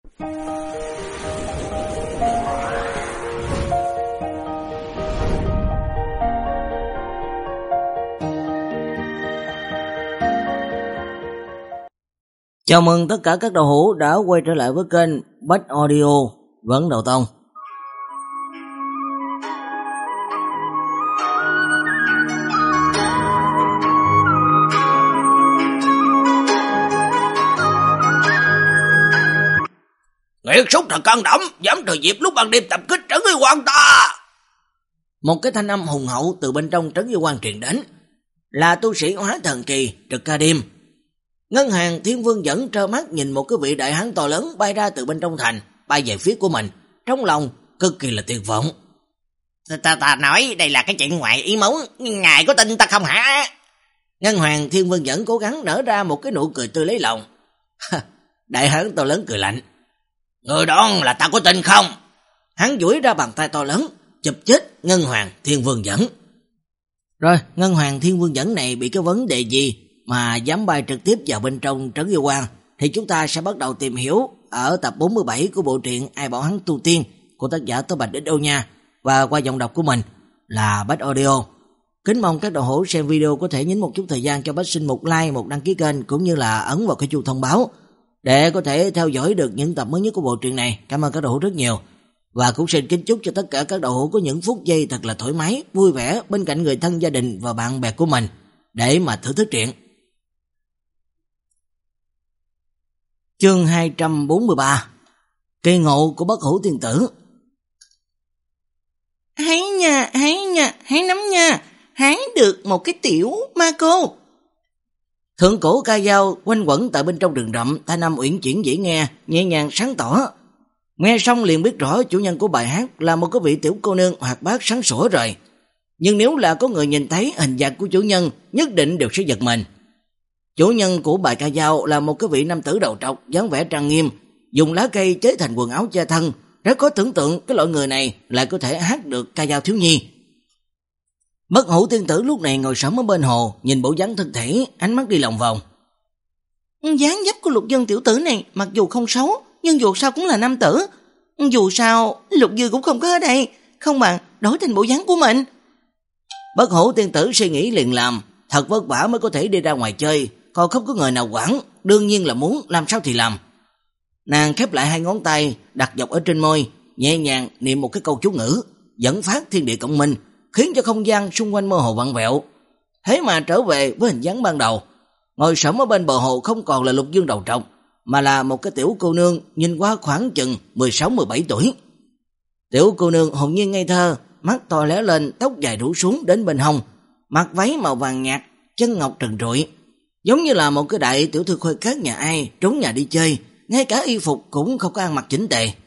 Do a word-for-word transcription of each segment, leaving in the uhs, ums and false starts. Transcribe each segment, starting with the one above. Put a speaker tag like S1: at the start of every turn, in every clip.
S1: Chào mừng tất cả các đạo hữu đã quay trở lại với kênh Bách Audio Vấn Đầu Tông.
S2: Nghiệt súc thật can đảm, dám thừa dịp lúc ban đêm tập kích Trấn Nghi Quan ta.
S1: Một cái thanh âm hùng hậu từ bên trong Trấn Nghi Quan truyền đến, là tu sĩ hóa thần kỳ Trực Ca Đêm. Ngân Hàng Thiên Vương Dẫn trơ mắt nhìn một cái vị đại hán to lớn bay ra từ bên trong thành, bay về phía của mình, trong lòng cực kỳ là tuyệt vọng.
S2: Ta ta nói đây là cái chuyện ngoại ý muốn, ngài có tin ta không hả?
S1: Ngân Hàng Thiên Vương Dẫn cố gắng nở ra một cái nụ cười tươi lấy lòng. Đại hán to lớn cười lạnh.
S2: Người đoán là ta có tin không?
S1: Hắn duỗi ra bàn tay to lớn, chụp chết Ngân Hoàng Thiên Vương Dẫn. Rồi, Ngân Hoàng Thiên Vương Dẫn này bị cái vấn đề gì mà dám bay trực tiếp vào bên trong Trấn Nghi Quan, thì chúng ta sẽ bắt đầu tìm hiểu ở tập bốn mươi bảy của bộ truyện Ai Bảo Hắn Tu Tiên của tác giả Tô Bạch Đích Đô nha, và qua giọng đọc của mình là Bách Audio. Kính mong các đạo hữu xem video có thể nhấn một chút thời gian cho Bách xin một like, một đăng ký kênh, cũng như là ấn vào cái chuông thông báo để có thể theo dõi được những tập mới nhất của bộ truyện này. Cảm ơn các đạo hữu rất nhiều. Và cũng xin kính chúc cho tất cả các đạo hữu có những phút giây thật là thoải mái, vui vẻ bên cạnh người thân, gia đình và bạn bè của mình để mà thưởng thức truyện. Chương hai trăm bốn mươi ba. Kỳ ngộ của Bất Hủ Tiên Tử.
S3: Hãy nha, hãy nha, hãy nắm nha, hãy được một cái tiểu ma cô.
S1: Thượng cổ ca dao quanh quẩn tại bên trong rừng rậm, thanh âm uyển chuyển dễ nghe, nhẹ nhàng sáng tỏ. Nghe xong liền biết rõ chủ nhân của bài hát là một cái vị tiểu cô nương hoạt bát sáng sủa rồi. Nhưng nếu là có người nhìn thấy hình dạng của chủ nhân, nhất định đều sẽ giật mình. Chủ nhân của bài ca dao là một cái vị nam tử đầu trọc, dáng vẻ trang nghiêm, dùng lá cây chế thành quần áo che thân. Rất có tưởng tượng cái loại người này lại có thể hát được ca dao thiếu nhi. Bất Hủ Tiên Tử lúc này ngồi sẫm ở bên hồ, nhìn bộ dáng thân thể, ánh mắt đi lòng vòng.
S3: Dáng dấp của Lục Dương tiểu tử này mặc dù không xấu, nhưng dù sao cũng là nam tử. Dù sao Lục Dương cũng không có ở đây, không bằng đổi thành bộ dáng của mình.
S1: Bất Hủ Tiên Tử suy nghĩ liền làm, thật vất vả mới có thể đi ra ngoài chơi, còn không có người nào quản, đương nhiên là muốn làm sao thì làm. Nàng khép lại hai ngón tay, đặt dọc ở trên môi, nhẹ nhàng niệm một cái câu chú ngữ, dẫn phát thiên địa cộng minh, khiến cho không gian xung quanh mơ hồ vặn vẹo. Thế mà trở về với hình dáng ban đầu, ngồi sẫm ở bên bờ hồ không còn là Lục Dương đầu trọc, mà là một cái tiểu cô nương nhìn qua khoảng chừng mười sáu mười bảy tuổi. Tiểu cô nương hồn nhiên ngây thơ, mắt to lé lên, tóc dài rủ xuống đến bên hông, mặc váy màu vàng nhạt, chân ngọc trần trụi, giống như là một cái đại tiểu thư khuê các nhà ai trốn nhà đi chơi, ngay cả y phục cũng không có ăn mặc chỉnh tề.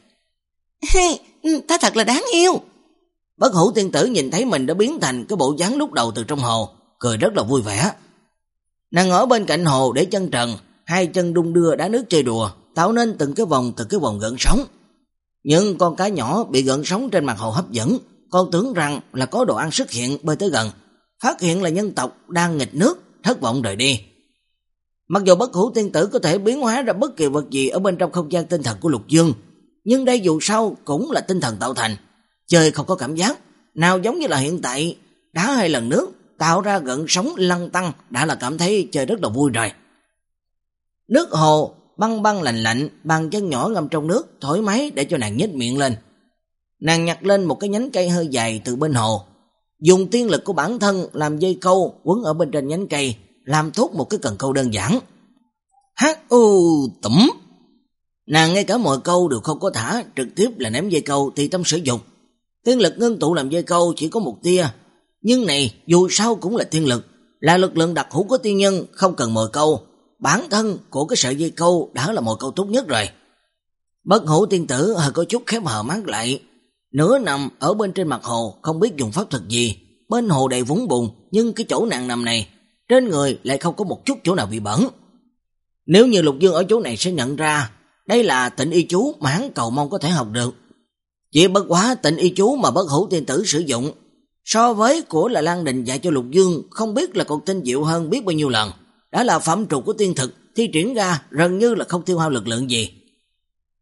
S3: Ta thật là đáng yêu.
S1: Bất Hủ Tiên Tử nhìn thấy mình đã biến thành cái bộ dáng lúc đầu từ trong hồ, cười rất là vui vẻ. Nàng ở bên cạnh hồ để chân trần, hai chân đung đưa đá nước chơi đùa, tạo nên từng cái vòng từng cái vòng gợn sóng. Nhưng con cá nhỏ bị gợn sóng trên mặt hồ hấp dẫn, con tưởng rằng là có đồ ăn xuất hiện bơi tới gần, phát hiện là nhân tộc đang nghịch nước, thất vọng rời đi. Mặc dù Bất Hủ Tiên Tử có thể biến hóa ra bất kỳ vật gì ở bên trong không gian tinh thần của Lục Dương, nhưng đây dù sao cũng là tinh thần tạo thành, chơi không có cảm giác nào giống như là hiện tại đá hai lần nước tạo ra gợn sóng lăn tăng đã là cảm thấy chơi rất là vui rồi. Nước hồ băng băng lạnh lạnh, bàn chân nhỏ ngâm trong nước thoải mái để cho nàng nhếch miệng lên. Nàng nhặt lên một cái nhánh cây hơi dài từ bên hồ, dùng tiên lực của bản thân làm dây câu quấn ở bên trên nhánh cây, làm tốt một cái cần câu đơn giản. Hát u tủm. Nàng ngay cả mọi câu đều không có thả, trực tiếp là ném dây câu thì tâm sử dụng. Tiên lực ngưng tụ làm dây câu chỉ có một tia, nhưng này dù sao cũng là tiên lực, là lực lượng đặc hữu của tiên nhân, không cần mồi câu. Bản thân của cái sợi dây câu đã là mồi câu tốt nhất rồi. Bất Hủ Tiên Tử hơi có chút khép hờ mắt lại, nửa nằm ở bên trên mặt hồ, không biết dùng pháp thuật gì. Bên hồ đầy vũng bùn, nhưng cái chỗ nàng nằm này, trên người lại không có một chút chỗ nào bị bẩn. Nếu như Lục Dương ở chỗ này sẽ nhận ra, đây là tịnh y chú mà hắn cầu mong có thể học được. Chỉ bất quá tịnh y chú mà Bất Hủ Tiên Tử sử dụng, so với của là Lan Đình dạy cho Lục Dương, không biết là còn tinh diệu hơn biết bao nhiêu lần. Đã là phẩm trục của tiên thực, thi triển ra gần như là không tiêu hao lực lượng gì.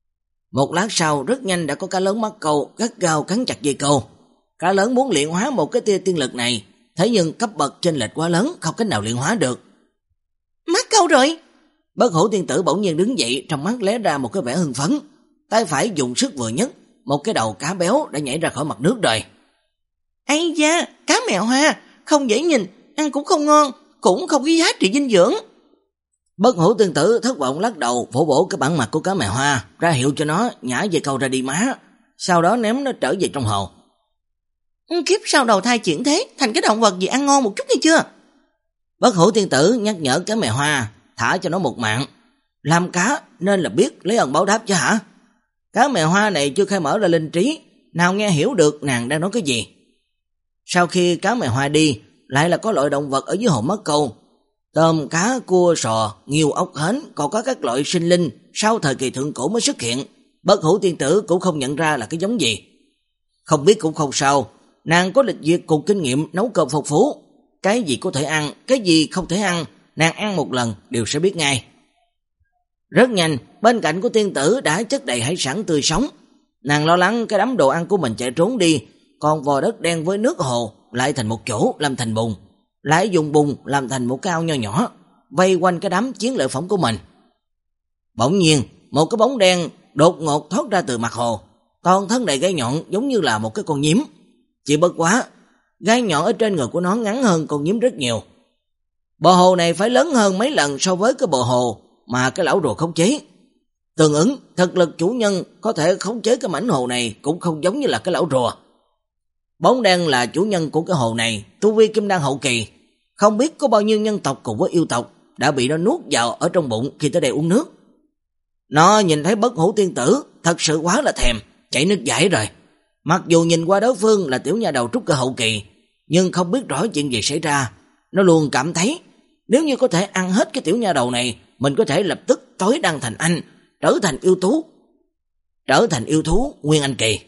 S1: Một lát sau rất nhanh đã có cá lớn mắc câu gắt gao cắn chặt dây câu. Cá lớn muốn luyện hóa một cái tia tiên lực này, thế nhưng cấp bậc chênh lệch quá lớn, không cách nào luyện hóa được.
S3: Mắc câu rồi.
S1: Bất Hủ tiên tử bỗng nhiên đứng dậy, trong mắt lóe ra một cái vẻ hưng phấn, tay phải dùng sức vừa nhấc, một cái đầu cá béo đã nhảy ra khỏi mặt nước rồi.
S3: Ây da, cá mèo hoa, không dễ nhìn, ăn cũng không ngon, cũng không có giá trị dinh dưỡng.
S1: Bất Hủ tiên tử thất vọng lắc đầu, vỗ vỗ cái bản mặt của cá mèo hoa, ra hiệu cho nó nhả dây câu ra đi má, sau đó ném nó trở về trong hồ.
S3: Kiếp sau đầu thai chuyển thế, thành cái động vật gì ăn ngon một chút nghe chưa?
S1: Bất Hủ tiên tử nhắc nhở cá mèo hoa, thả cho nó một mạng. Làm cá nên là biết lấy ơn báo đáp chứ hả? Cá mèo hoa này chưa khai mở ra linh trí, nào nghe hiểu được nàng đang nói cái gì. Sau khi cá mèo hoa đi, lại là có loại động vật ở dưới hồ mắc câu. Tôm, cá, cua, sò, nghiêu, ốc hến, còn có các loại sinh linh sau thời kỳ thượng cổ mới xuất hiện. Bất Hủ tiên tử cũng không nhận ra là cái giống gì. Không biết cũng không sao, nàng có lịch duyệt cùng kinh nghiệm nấu cơm phong phú. Cái gì có thể ăn, cái gì không thể ăn, nàng ăn một lần đều sẽ biết ngay. Rất nhanh, bên cạnh của tiên tử đã chất đầy hải sản tươi sống. Nàng lo lắng cái đám đồ ăn của mình chạy trốn đi, còn vò đất đen với nước hồ lại thành một chỗ làm thành bùn, lại dùng bùn làm thành một cái ao nho nhỏ, vây quanh cái đám chiến lợi phẩm của mình. Bỗng nhiên, một cái bóng đen đột ngột thoát ra từ mặt hồ, toàn thân đầy gai nhọn giống như là một cái con nhím. Chỉ bất quá, gai nhọn ở trên người của nó ngắn hơn con nhím rất nhiều. Bờ hồ này phải lớn hơn mấy lần so với cái bờ hồ mà cái lão rùa khống chế. Tương ứng, thực lực chủ nhân có thể khống chế cái mảnh hồ này cũng không giống như là cái lão rùa. Bóng đen là chủ nhân của cái hồ này, tu vi kim đan hậu kỳ. Không biết có bao nhiêu nhân tộc cùng với yêu tộc đã bị nó nuốt vào ở trong bụng khi tới đây uống nước. Nó nhìn thấy Bất Hủ tiên tử, thật sự quá là thèm, chảy nước dãi rồi. Mặc dù nhìn qua đối phương là tiểu nha đầu trúc cơ hậu kỳ, nhưng không biết rõ chuyện gì xảy ra. Nó luôn cảm thấy, nếu như có thể ăn hết cái tiểu nha đầu này, mình có thể lập tức tối đăng thành anh, trở thành yêu thú. Trở thành yêu thú Nguyên Anh kỳ.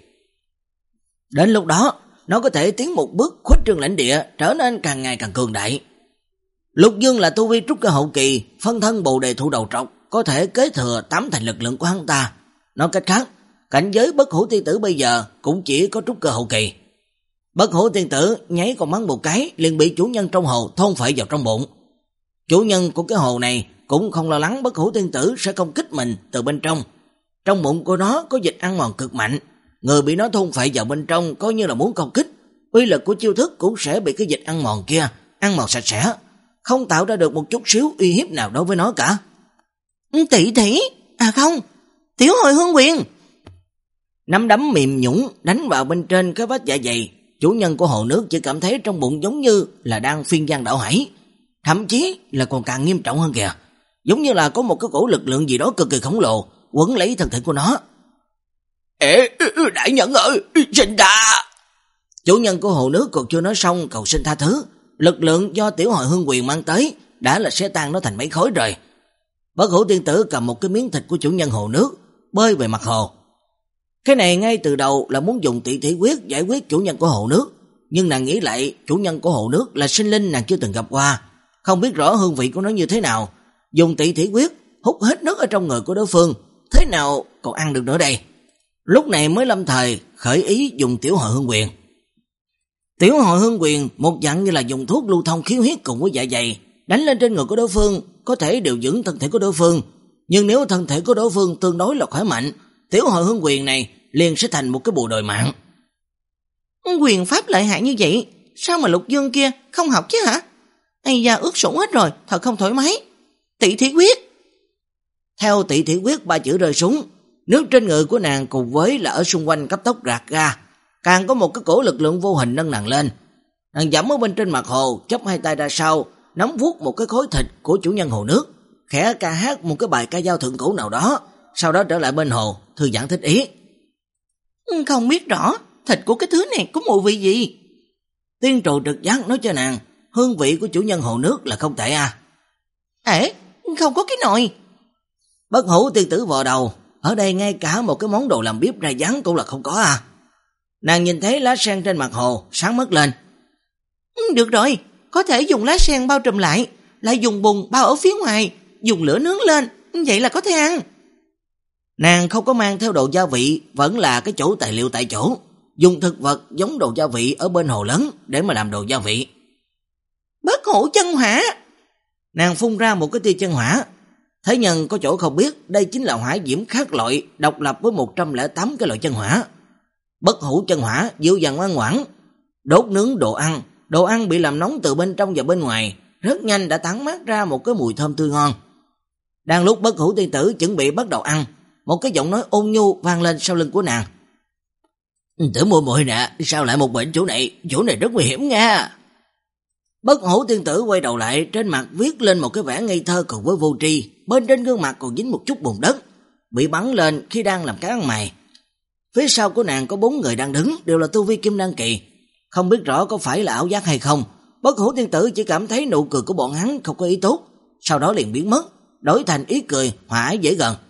S1: Đến lúc đó, nó có thể tiến một bước khuếch trương lãnh địa, trở nên càng ngày càng cường đại. Lục Dương là tu vi trúc cơ hậu kỳ, phân thân Bồ Đề Thụ đầu trọc, có thể kế thừa tám thành lực lượng của hắn ta. Nói cách khác, cảnh giới Bất Hủ tiên tử bây giờ cũng chỉ có trúc cơ hậu kỳ. Bất Hủ tiên tử nháy con mắt một cái, liền bị chủ nhân trong hồ thôn phệ vào trong bụng. Chủ nhân của cái hồ này cũng không lo lắng Bất Hủ tiên tử sẽ công kích mình từ bên trong. Trong bụng của nó có dịch ăn mòn cực mạnh, người bị nó thôn phệ vào bên trong coi như là muốn công kích, uy lực của chiêu thức cũng sẽ bị cái dịch ăn mòn kia ăn mòn sạch sẽ, không tạo ra được một chút xíu uy hiếp nào đối với nó cả.
S3: Tỷ tỷ, à không, Tiểu Hồi Hương Quyền.
S1: Nắm đấm mềm nhũn đánh vào bên trên cái vách dạ dày, chủ nhân của hồ nước chỉ cảm thấy trong bụng giống như là đang phiên giang đảo hải, thậm chí là còn càng nghiêm trọng hơn kìa, giống như là có một cái cổ lực lượng gì đó cực kỳ khổng lồ quấn lấy thân thể của nó.
S2: Ê, đại nhân ơi, xin tha.
S1: Chủ nhân của hồ nước còn chưa nói xong cầu xin tha thứ, lực lượng do Tiểu Hồi Hương Quyền mang tới đã là sẽ tan nó thành mấy khối rồi. Bất Hủ tiên tử cầm một cái miếng thịt của chủ nhân hồ nước bơi về mặt hồ. Cái này ngay từ đầu là muốn dùng tỷ thủy quyết giải quyết chủ nhân của hồ nước, nhưng nàng nghĩ lại chủ nhân của hồ nước là sinh linh nàng chưa từng gặp qua, không biết rõ hương vị của nó như thế nào, dùng tỷ thủy quyết hút hết nước ở trong người của đối phương, thế nào còn ăn được nữa đây. Lúc này mới lâm thời khởi ý dùng Tiểu Hồi Hương Quyền. Tiểu Hồi Hương Quyền một dạng như là dùng thuốc lưu thông khí huyết cùng với dạ dày, đánh lên trên người của đối phương có thể điều dưỡng thân thể của đối phương, nhưng nếu thân thể của đối phương tương đối là khỏe mạnh, Tiểu Hồi Hương Quyền này liền sẽ thành một cái bùa đòi mạng.
S3: Quyền pháp lợi hại như vậy, sao mà Lục Dương kia không học chứ hả? Ây da, ướt sũng hết rồi, thật không thoải mái. Tỷ thủy quyết.
S1: Theo tỷ thủy quyết ba chữ rơi xuống, nước trên người của nàng cùng với là ở xung quanh cấp tốc rạc ra, càng có một cái cổ lực lượng vô hình nâng nàng lên. Nàng dẫm ở bên trên mặt hồ, chắp hai tay ra sau, nắm vuốt một cái khối thịt của chủ nhân hồ nước, khẽ ca hát một cái bài ca dao thượng cổ nào đó, sau đó trở lại bên hồ, thư giãn thích ý.
S3: Không biết rõ thịt của cái thứ này có mùi vị gì.
S1: Tiên trụ trực giác nói cho nàng, hương vị của chủ nhân hồ nước là không tệ à.
S3: Ê, không có cái nồi.
S1: Bất Hủ tiên tử vò đầu, ở đây ngay cả một cái món đồ làm bếp ra dáng cũng là không có à. Nàng nhìn thấy lá sen trên mặt hồ, sáng mất lên.
S3: Được rồi, có thể dùng lá sen bao trùm lại, lại dùng bùn bao ở phía ngoài, dùng lửa nướng lên, vậy là có thể ăn.
S1: Nàng không có mang theo đồ gia vị, vẫn là cái chỗ tài liệu tại chỗ, dùng thực vật giống đồ gia vị ở bên hồ lớn để mà làm đồ gia vị.
S3: Bất hủ chân hỏa.
S1: Nàng phun ra một cái tia chân hỏa. Thế nhân có chỗ không biết, đây chính là hỏa diễm khác loại, độc lập với một trăm lẻ tám cái loại chân hỏa. Bất hủ chân hỏa dịu dàng ngoan ngoãn, đốt nướng đồ ăn, đồ ăn bị làm nóng từ bên trong và bên ngoài, rất nhanh đã tản mát ra một cái mùi thơm tươi ngon. Đang lúc Bất hủ tiên tử chuẩn bị bắt đầu ăn, một cái giọng nói ôn nhu vang lên sau lưng của nàng. Tử muội muội nè, sao lại một bệnh chỗ này, chỗ này rất nguy hiểm nha. Bất hủ tiên tử quay đầu lại, trên mặt viết lên một cái vẻ ngây thơ cùng với vô tri, bên trên gương mặt còn dính một chút bùn đất, bị bắn lên khi đang làm cái ăn mày. Phía sau của nàng có bốn người đang đứng, đều là tu vi kim đan kỳ, không biết rõ có phải là ảo giác hay không. Bất hủ tiên tử chỉ cảm thấy nụ cười của bọn hắn không có ý tốt, sau đó liền biến mất, đổi thành ý cười hòa ái dễ gần.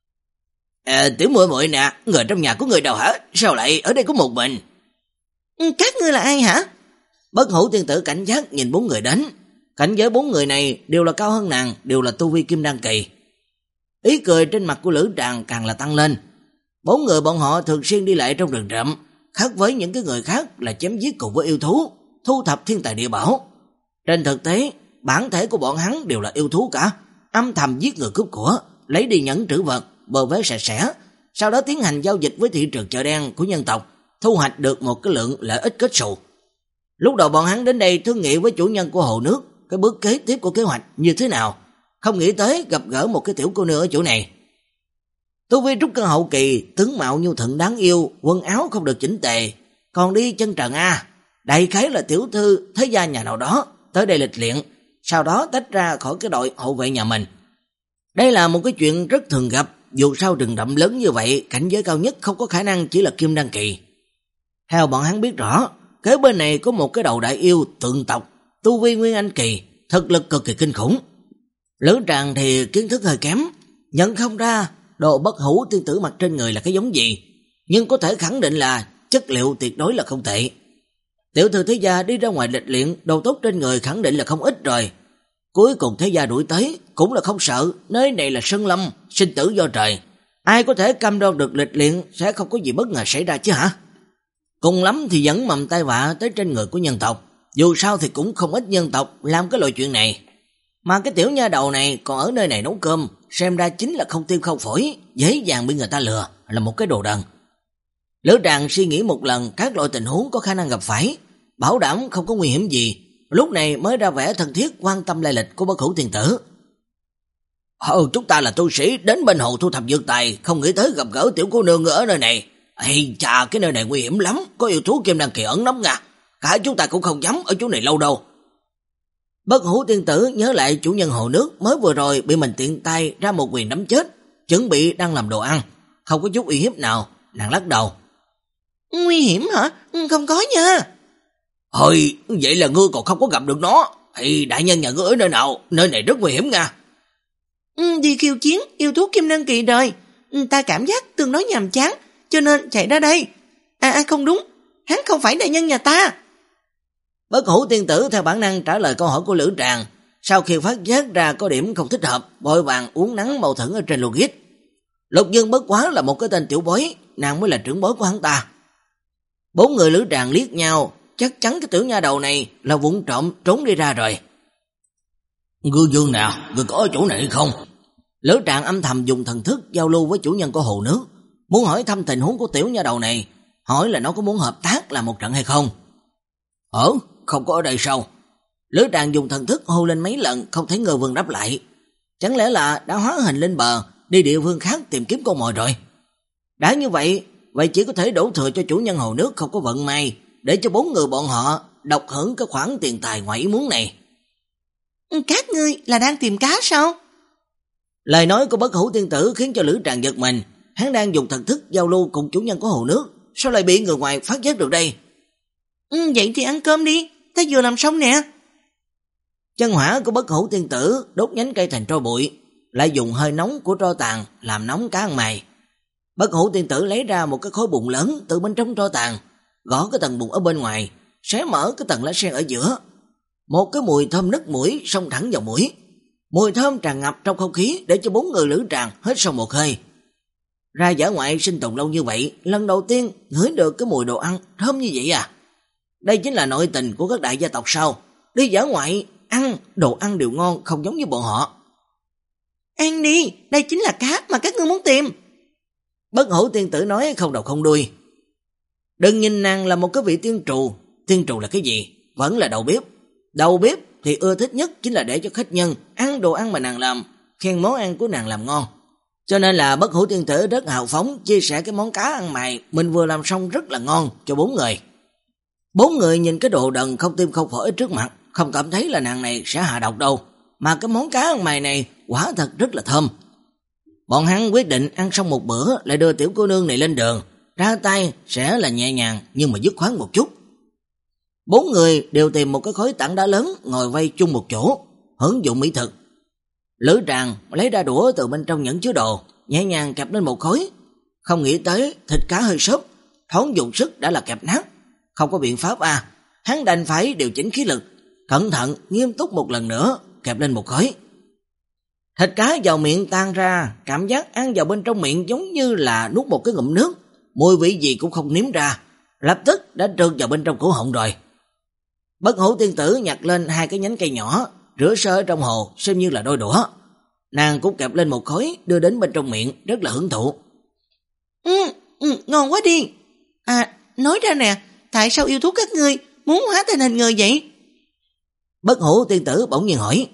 S1: À, tiểu muội muội nè, người trong nhà của người đâu hả? Sao lại ở đây có một mình?
S3: Các ngươi là ai hả?
S1: Bất hủ tiên tử cảnh giác nhìn bốn người đến. Cảnh giới bốn người này đều là cao hơn nàng, đều là tu vi kim đan kỳ. Ý cười trên mặt của Lữ Tràng càng là tăng lên. Bốn người bọn họ thường xuyên đi lại trong rừng rậm, khác với những cái người khác là chém giết cùng với yêu thú, thu thập thiên tài địa bảo. Trên thực tế, bản thể của bọn hắn đều là yêu thú cả, âm thầm giết người cướp của, lấy đi nhẫn trữ vật, bờ vế sạch sẽ, sau đó tiến hành giao dịch với thị trường chợ đen của nhân tộc, thu hoạch được một cái lượng lợi ích kết xù. Lúc đầu bọn hắn đến đây thương nghị với chủ nhân của hồ nước, cái bước kế tiếp của kế hoạch như thế nào, không nghĩ tới gặp gỡ một cái tiểu cô nương ở chỗ này. Tu vi trúc cơ hậu kỳ, tướng mạo nhu thuận đáng yêu, quần áo không được chỉnh tề, còn đi chân trần a, đại khái là tiểu thư thế gia nhà nào đó tới đây lịch luyện, sau đó tách ra khỏi cái đội hộ vệ nhà mình. Đây là một cái chuyện rất thường gặp, dù sao rừng rậm lớn như vậy, cảnh giới cao nhất không có khả năng chỉ là kim đan kỳ. Theo bọn hắn biết rõ, kế bên này có một cái đầu đại yêu tượng tộc, tu vi nguyên anh kỳ, thực lực cực kỳ kinh khủng. Lữ Tràng thì kiến thức hơi kém, nhận không ra đồ bất hủ tiên tử mặc trên người là cái giống gì, nhưng có thể khẳng định là chất liệu tuyệt đối là không tệ. Tiểu thư thế gia đi ra ngoài lịch luyện, đồ tốt trên người khẳng định là không ít rồi. Cuối cùng thế gia đuổi tới, cũng là không sợ, nơi này là sơn lâm, sinh tử do trời. Ai có thể cam đoan được lịch luyện sẽ không có gì bất ngờ xảy ra chứ hả? Cùng lắm thì dẫn mầm tai vạ tới trên người của nhân tộc, dù sao thì cũng không ít nhân tộc làm cái loại chuyện này. Mà cái tiểu nha đầu này còn ở nơi này nấu cơm, xem ra chính là không tim không phổi, dễ dàng bị người ta lừa, là một cái đồ đần. Lữ Tràng suy nghĩ một lần các loại tình huống có khả năng gặp phải, bảo đảm không có nguy hiểm gì, lúc này mới ra vẻ thân thiết quan tâm lai lịch của bất hủ tiên tử. Ờ, chúng ta là tu sĩ đến bên hồ thu thập dược tài, không nghĩ tới gặp gỡ tiểu cô nương ở nơi này. Ây chà, cái nơi này nguy hiểm lắm, có yêu thú kim đan kỳ ẩn nấp nha, cả chúng ta cũng không dám ở chỗ này lâu đâu. Bất hủ tiên tử nhớ lại chủ nhân hồ nước mới vừa rồi bị mình tiện tay ra một quyền đấm chết, chuẩn bị đang làm đồ ăn, không có chút uy hiếp nào, nàng lắc đầu.
S3: Nguy hiểm hả? Không có nha.
S2: Thôi, vậy là ngươi còn không có gặp được nó. Thì đại nhân nhà ngươi ở nơi nào? Nơi này rất nguy hiểm nha.
S3: Đi khiêu chiến yêu thú kim đan kỳ đời, ta cảm giác tương đối nhàm chán, cho nên chạy ra đây. À, à không đúng, hắn không phải đại nhân nhà ta.
S1: Bất hủ tiên tử theo bản năng trả lời câu hỏi của Lữ Tràng, sau khi phát giác ra có điểm không thích hợp, vội vàng uống nắng mâu thuẫn ở trên logic. Lục Dương bất quá là một cái tên tiểu bối, nàng mới là trưởng bối của hắn ta. Bốn người Lữ Tràng liếc nhau, chắc chắn cái tiểu nha đầu này là vụng trộm trốn đi ra rồi.
S2: Ngư Dương nào, ngươi có ở chỗ này hay không?
S1: Lữ Tràng âm thầm dùng thần thức giao lưu với chủ nhân của hồ nước, muốn hỏi thăm tình huống của tiểu nha đầu này, hỏi là nó có muốn hợp tác làm một trận hay không.
S2: Ờ, không có ở đây sao?
S1: Lữ Tràng dùng thần thức hô lên mấy lần, không thấy Ngư Vương đáp lại. Chẳng lẽ là đã hóa hình lên bờ, đi địa phương khác tìm kiếm con mồi rồi? Đã như vậy, vậy chỉ có thể đổ thừa cho chủ nhân hồ nước không có vận may, để cho bốn người bọn họ độc hưởng cái khoản tiền tài ngoài ý muốn này.
S3: Các ngươi là đang tìm cá sao?
S1: Lời nói của bất hủ tiên tử khiến cho Lữ Tràng giật mình, hắn đang dùng thần thức giao lưu cùng chủ nhân của hồ nước, sao lại bị người ngoài phát giác được đây?
S3: Ừ, vậy thì ăn cơm đi, ta vừa làm xong nè.
S1: Chân hỏa của bất hủ tiên tử đốt nhánh cây thành tro bụi, lại dùng hơi nóng của tro tàn làm nóng cá ăn mày. Bất hủ tiên tử lấy ra một cái khối bùn lớn từ bên trong tro tàn, gõ cái tầng bùn ở bên ngoài, xé mở cái tầng lá sen ở giữa. Một cái mùi thơm nức mũi xông thẳng vào mũi. Mùi thơm tràn ngập trong không khí để cho bốn người Lữ Tràng hết sau một hơi. Ra dã ngoại sinh tồn lâu như vậy, lần đầu tiên ngửi được cái mùi đồ ăn thơm như vậy à? Đây chính là nội tình của các đại gia tộc sao? Đi dã ngoại, ăn, đồ ăn đều ngon, không giống như bọn họ.
S3: Ăn đi, đây chính là cá mà các ngươi muốn tìm.
S1: Bất Hủ tiên tử nói không đầu không đuôi. Đừng nhìn nàng là một cái vị tiên trù. Tiên trù là cái gì? Vẫn là đầu bếp. Đầu bếp thì ưa thích nhất chính là để cho khách nhân ăn đồ ăn mà nàng làm, khen món ăn của nàng làm ngon. Cho nên là Bất Hủ tiên tử rất hào phóng chia sẻ cái món cá ăn mày mình vừa làm xong rất là ngon cho bốn người. Bốn người nhìn cái đồ đần không tim không phổi trước mặt, không cảm thấy là nàng này sẽ hạ độc đâu, mà cái món cá ăn mày này quả thật rất là thơm. Bọn hắn quyết định ăn xong một bữa lại đưa tiểu cô nương này lên đường, ra tay sẽ là nhẹ nhàng nhưng mà dứt khoát một chút. Bốn người đều tìm một cái khối tảng đá lớn ngồi vây chung một chỗ, hưởng dụng mỹ thực. Lữ Tràng lấy ra đũa từ bên trong nhẫn chứa đồ, nhẹ nhàng kẹp lên một khối. Không nghĩ tới thịt cá hơi xốp, thoáng dùng sức đã là kẹp nát. Không có biện pháp à, hắn đành phải điều chỉnh khí lực, cẩn thận, nghiêm túc một lần nữa, kẹp lên một khối. Thịt cá vào miệng tan ra, cảm giác ăn vào bên trong miệng giống như là nuốt một cái ngụm nước, mùi vị gì cũng không nếm ra, lập tức đã trượt vào bên trong cổ họng rồi. Bất Hủ tiên tử nhặt lên hai cái nhánh cây nhỏ, rửa sơ ở trong hồ xem như là đôi đũa. Nàng cũng kẹp lên một khối đưa đến bên trong miệng, rất là hưởng thụ.
S3: Ừ, ừ, ngon quá đi. À, nói ra nè, tại sao yêu thú các ngươi muốn hóa thành hình người vậy?
S1: Bất Hủ tiên tử bỗng nhiên hỏi.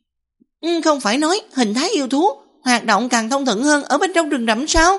S3: Ừ, không phải nói hình thái yêu thú hoạt động càng thông thuận hơn ở bên trong rừng rậm sao?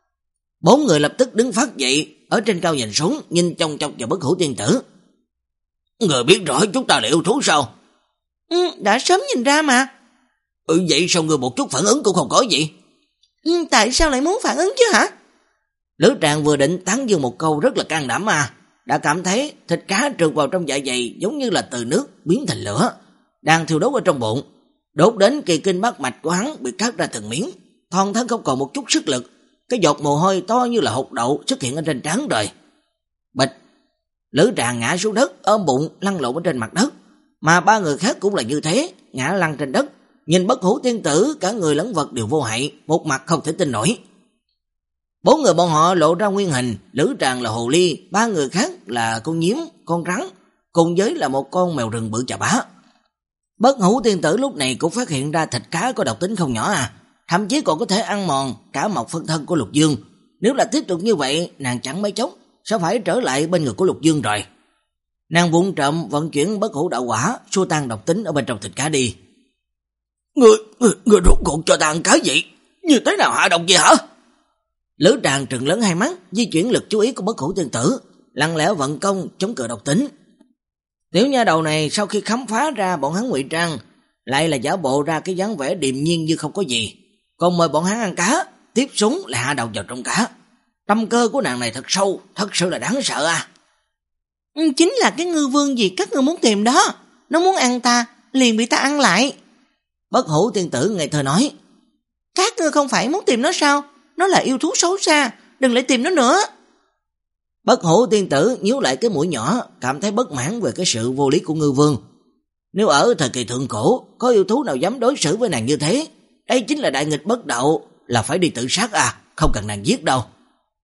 S1: Bốn người lập tức đứng phát dậy, ở trên cao nhìn xuống, nhìn chòng chọc vào Bất Hủ tiên tử. Người biết rõ chúng ta là yêu thú sao?
S3: Ừ, đã sớm nhìn ra mà.
S1: Ừ, vậy sao người một chút phản ứng cũng không có gì?
S3: Ừ, tại sao lại muốn phản ứng chứ hả?
S1: Lữ Tràng vừa định tán dương một câu rất là can đảm mà, đã cảm thấy thịt cá trượt vào trong dạ dày giống như là từ nước biến thành lửa, đang thiêu đốt ở trong bụng, đốt đến kỳ kinh bát mạch của hắn bị cắt ra từng miếng, toàn thân không còn một chút sức lực, cái giọt mồ hôi to như là hột đậu xuất hiện ở trên trán rồi. Bịch, Lữ Tràng ngã xuống đất, ôm bụng lăn lộn ở trên mặt đất, mà ba người khác cũng là như thế, ngã lăn trên đất, nhìn Bất Hủ tiên tử cả người lẫn vật đều vô hại, một mặt không thể tin nổi. Bốn người bọn họ lộ ra nguyên hình, Lữ Tràng là hồ ly, ba người khác là con nhím, con rắn, cùng với là một con mèo rừng bự chà bá. Bất Hủ tiên tử lúc này cũng phát hiện ra thịt cá có độc tính không nhỏ à, thậm chí còn có thể ăn mòn cả một phân thân của Lục Dương. Nếu là tiếp tục như vậy, nàng chẳng mấy chốc sẽ phải trở lại bên người của Lục Dương rồi. Nàng vụng trộm vận chuyển bất hủ đạo quả, xua tan độc tính ở bên trong thịt cá đi. Người, người, người rốt cuộc cho ta ăn cái gì? Như thế nào hạ độc gì hả? Lữ Tràng trừng lớn hai mắt, di chuyển lực chú ý của Bất Hủ tiên tử, lặng lẽ vận công chống cự độc tính. Tiểu nha đầu này sau khi khám phá ra bọn hắn ngụy trang, lại là giả bộ ra cái dáng vẻ điềm nhiên như không có gì, còn mời bọn hắn ăn cá, tiếp súng là hạ độc vào trong cá. Tâm cơ của nàng này thật sâu, thật sự là đáng sợ à.
S3: Ừ, chính là cái ngư vương gì các ngươi muốn tìm đó, nó muốn ăn ta, liền bị ta ăn lại.
S1: Bất Hủ tiên tử ngây thơ nói.
S3: Các ngươi không phải muốn tìm nó sao? Nó là yêu thú xấu xa, đừng lại tìm nó nữa.
S1: Bất Hủ tiên tử nhíu lại cái mũi nhỏ, cảm thấy bất mãn về cái sự vô lý của ngư vương. Nếu ở thời kỳ thượng cổ, có yêu thú nào dám đối xử với nàng như thế, đây chính là đại nghịch bất đạo, là phải đi tự sát à, không cần nàng giết đâu.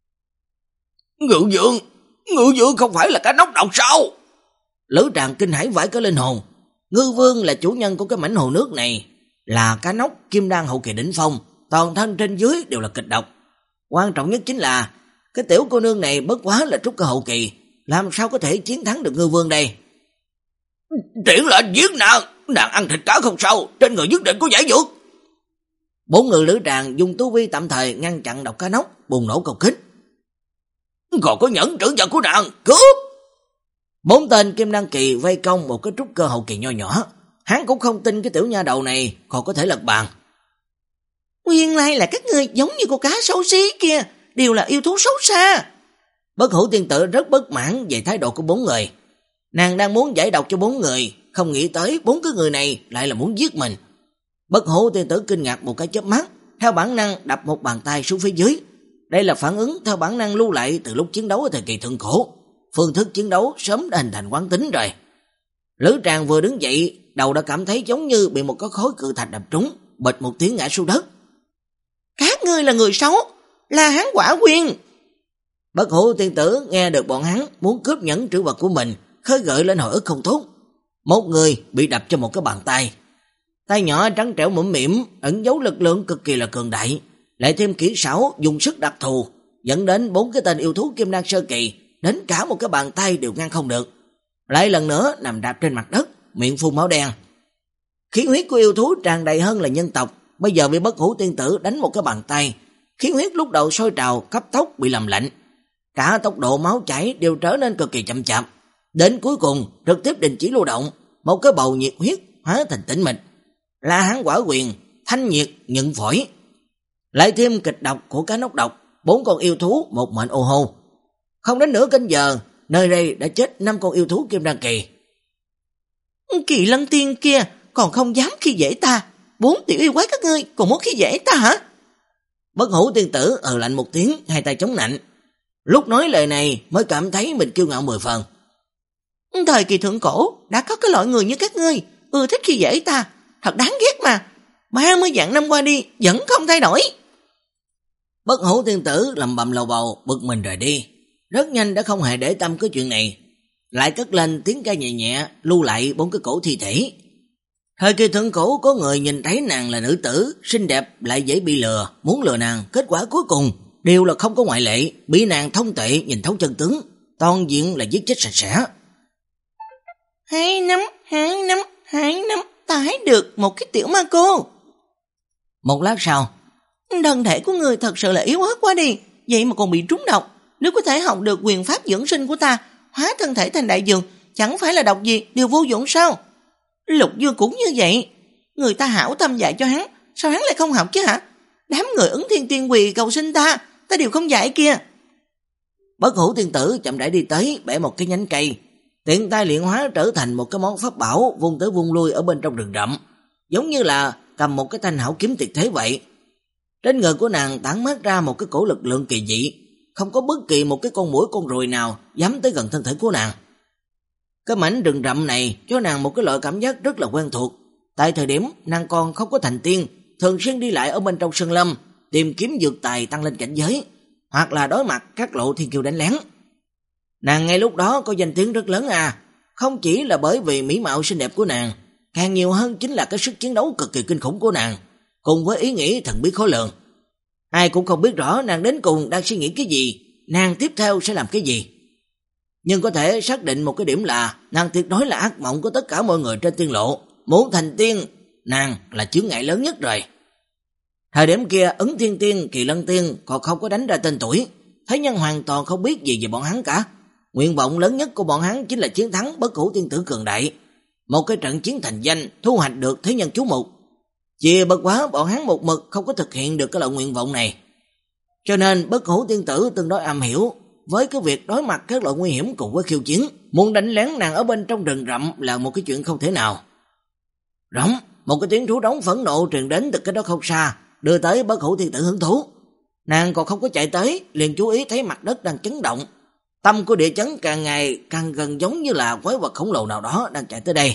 S1: Ngự vương, ngự vương không phải là cá nóc độc sao? Lữ Tràng kinh hãi vãi cái linh hồn. Ngư vương là chủ nhân của cái mảnh hồ nước này, là cá nóc kim đan hậu kỳ đỉnh phong, toàn thân trên dưới đều là kịch độc. Quan trọng nhất chính là cái tiểu cô nương này bất quá là trúc cơ hậu kỳ, làm sao có thể chiến thắng được ngư vương đây? Triển lệnh giết nàng, nàng ăn thịt cá không sao, trên người nhất định có giải dược. Bốn người Lữ Tràng dùng tu vi tạm thời ngăn chặn độc cá nóc bùng nổ công kích. Còn có nhẫn trữ vật của nàng, cướp! Bốn tên kim đan kỳ vây công một cái trúc cơ hậu kỳ nho nhỏ, hắn cũng không tin cái tiểu nha đầu này còn có thể lật bàn.
S3: Nguyên lai là các ngươi giống như con cá xấu xí kia, đều là yêu thú xấu xa.
S1: Bất Hủ tiên tử rất bất mãn về thái độ của bốn người. Nàng đang muốn giải độc cho bốn người, không nghĩ tới bốn cái người này lại là muốn giết mình. Bất Hủ tiên tử kinh ngạc một cái chớp mắt, theo bản năng đập một bàn tay xuống phía dưới. Đây là phản ứng theo bản năng lưu lại từ lúc chiến đấu ở thời kỳ thượng cổ. Phương thức chiến đấu sớm đã hình thành quán tính rồi. Lữ Tràng vừa đứng dậy, đầu đã cảm thấy giống như bị một cái khối cự thạch đập trúng, bịch một tiếng ngã xuống đất.
S3: Các ngươi là người xấu, La Hán Quả Quyền.
S1: Bất Hủ tiên tử nghe được bọn hắn muốn cướp nhẫn trữ vật của mình, khơi gợi lên hồi ức không tốt. Một người bị đập cho một cái bàn tay. Tay nhỏ trắng trẻo mũm mỉm, ẩn giấu lực lượng cực kỳ là cường đại, lại thêm kỹ xảo dùng sức đặc thù, dẫn đến bốn cái tên yêu thú kim đan sơ kỳ đến cả một cái bàn tay đều ngăn không được. Lại lần nữa nằm đạp trên mặt đất, miệng phun máu đen. Khí huyết của yêu thú tràn đầy hơn là nhân tộc, bây giờ bị Bất Hủ tiên tử đánh một cái bàn tay, khí huyết lúc đầu sôi trào, cấp tốc bị làm lạnh. Cả tốc độ máu chảy đều trở nên cực kỳ chậm chạp, đến cuối cùng trực tiếp đình chỉ lưu động, một cái bầu nhiệt huyết hóa thành tĩnh mịch. La Hán Quả Quyền, thanh nhiệt nhận phổi. Lại thêm kịch độc của cá nóc độc, bốn con yêu thú một mệnh ô hô. Không đến nửa canh giờ, nơi đây đã chết năm con yêu thú kim đan kỳ.
S3: Kỳ Lân Tiên kia còn không dám khi dễ ta, bốn tiểu yêu quái các ngươi còn muốn khi dễ ta hả?
S1: Bất Hủ tiên tử ờ lạnh một tiếng, hai tay chống nạnh. Lúc nói lời này mới cảm thấy mình kiêu ngạo mười phần.
S3: Thời kỳ thượng cổ đã có cái loại người như các ngươi ưa thích khi dễ ta, thật đáng ghét mà. ba mươi vạn năm qua đi vẫn không thay đổi.
S1: Bất Hủ tiên tử lầm bầm lầu bầu, bực mình rời đi. Rất nhanh đã không hề để tâm cái chuyện này, lại cất lên tiếng ca nhẹ nhẹ, lưu lại bốn cái cổ thi thể. Thời kỳ thượng cổ có người nhìn thấy nàng là nữ tử, xinh đẹp lại dễ bị lừa, muốn lừa nàng, kết quả cuối cùng đều là không có ngoại lệ, bị nàng thông tuệ nhìn thấu chân tướng, toàn diện là giết chết sạch sẽ.
S3: Hai năm, hai năm, hai năm, ta hái được một cái tiểu ma cô.
S1: Một lát sau,
S3: thân thể của người thật sự là yếu ớt quá đi, vậy mà còn bị trúng độc. Nếu có thể học được quyền pháp dưỡng sinh của ta, hóa thân thể thành đại dược, chẳng phải là độc gì đều vô dụng sao? Lục Dương cũng như vậy, người ta hảo tâm dạy cho hắn, sao hắn lại không học chứ hả? Đám người ứng thiên tiên quỳ cầu xin ta, ta đều không dạy kia.
S1: Bất Hủ tiên tử chậm rãi đi tới, bẻ một cái nhánh cây, tiện tay luyện hóa trở thành một cái món pháp bảo, vung tới vung lui ở bên trong rừng rậm, giống như là cầm một cái thanh hảo kiếm tuyệt thế vậy. Trên người của nàng tản mát ra một cái cổ lực lượng kỳ dị, không có bất kỳ một cái con muỗi con ruồi nào dám tới gần thân thể của nàng. Cái mảnh rừng rậm này cho nàng một cái loại cảm giác rất là quen thuộc. Tại thời điểm nàng còn không có thành tiên, thường xuyên đi lại ở bên trong sơn lâm, tìm kiếm dược tài tăng lên cảnh giới, hoặc là đối mặt các lộ thiên kiêu đánh lén. Nàng ngay lúc đó có danh tiếng rất lớn à, không chỉ là bởi vì mỹ mạo xinh đẹp của nàng, càng nhiều hơn chính là cái sức chiến đấu cực kỳ kinh khủng của nàng, cùng với ý nghĩ thần bí khó lường. Ai cũng không biết rõ nàng đến cùng đang suy nghĩ cái gì, nàng tiếp theo sẽ làm cái gì. Nhưng có thể xác định một cái điểm là nàng tuyệt đối là ác mộng của tất cả mọi người trên tiên lộ. Muốn thành tiên, nàng là chướng ngại lớn nhất rồi. Thời điểm kia Ứng Thiên Tiên, Kỳ Lân Tiên còn không có đánh ra tên tuổi, thế nhân hoàn toàn không biết gì về bọn hắn cả. Nguyện vọng lớn nhất của bọn hắn chính là chiến thắng Bất Hủ tiên tử cường đại, một cái trận chiến thành danh, thu hoạch được thế nhân chú mục. Chỉ bất quá bọn hắn một mực không có thực hiện được cái loại nguyện vọng này. Cho nên Bất Hủ tiên tử tương đối am hiểu với cái việc đối mặt các loại nguy hiểm cùng với khiêu chiến, muốn đánh lén nàng ở bên trong rừng rậm là một cái chuyện không thể nào. Rống, một cái tiếng rú rống phẫn nộ truyền đến từ cái đó không xa, đưa tới Bất Hủ tiên tử hứng thú. Nàng còn không có chạy tới, liền chú ý thấy mặt đất đang chấn động. Tâm của địa chấn càng ngày càng gần giống như là quái vật khổng lồ nào đó đang chạy tới đây.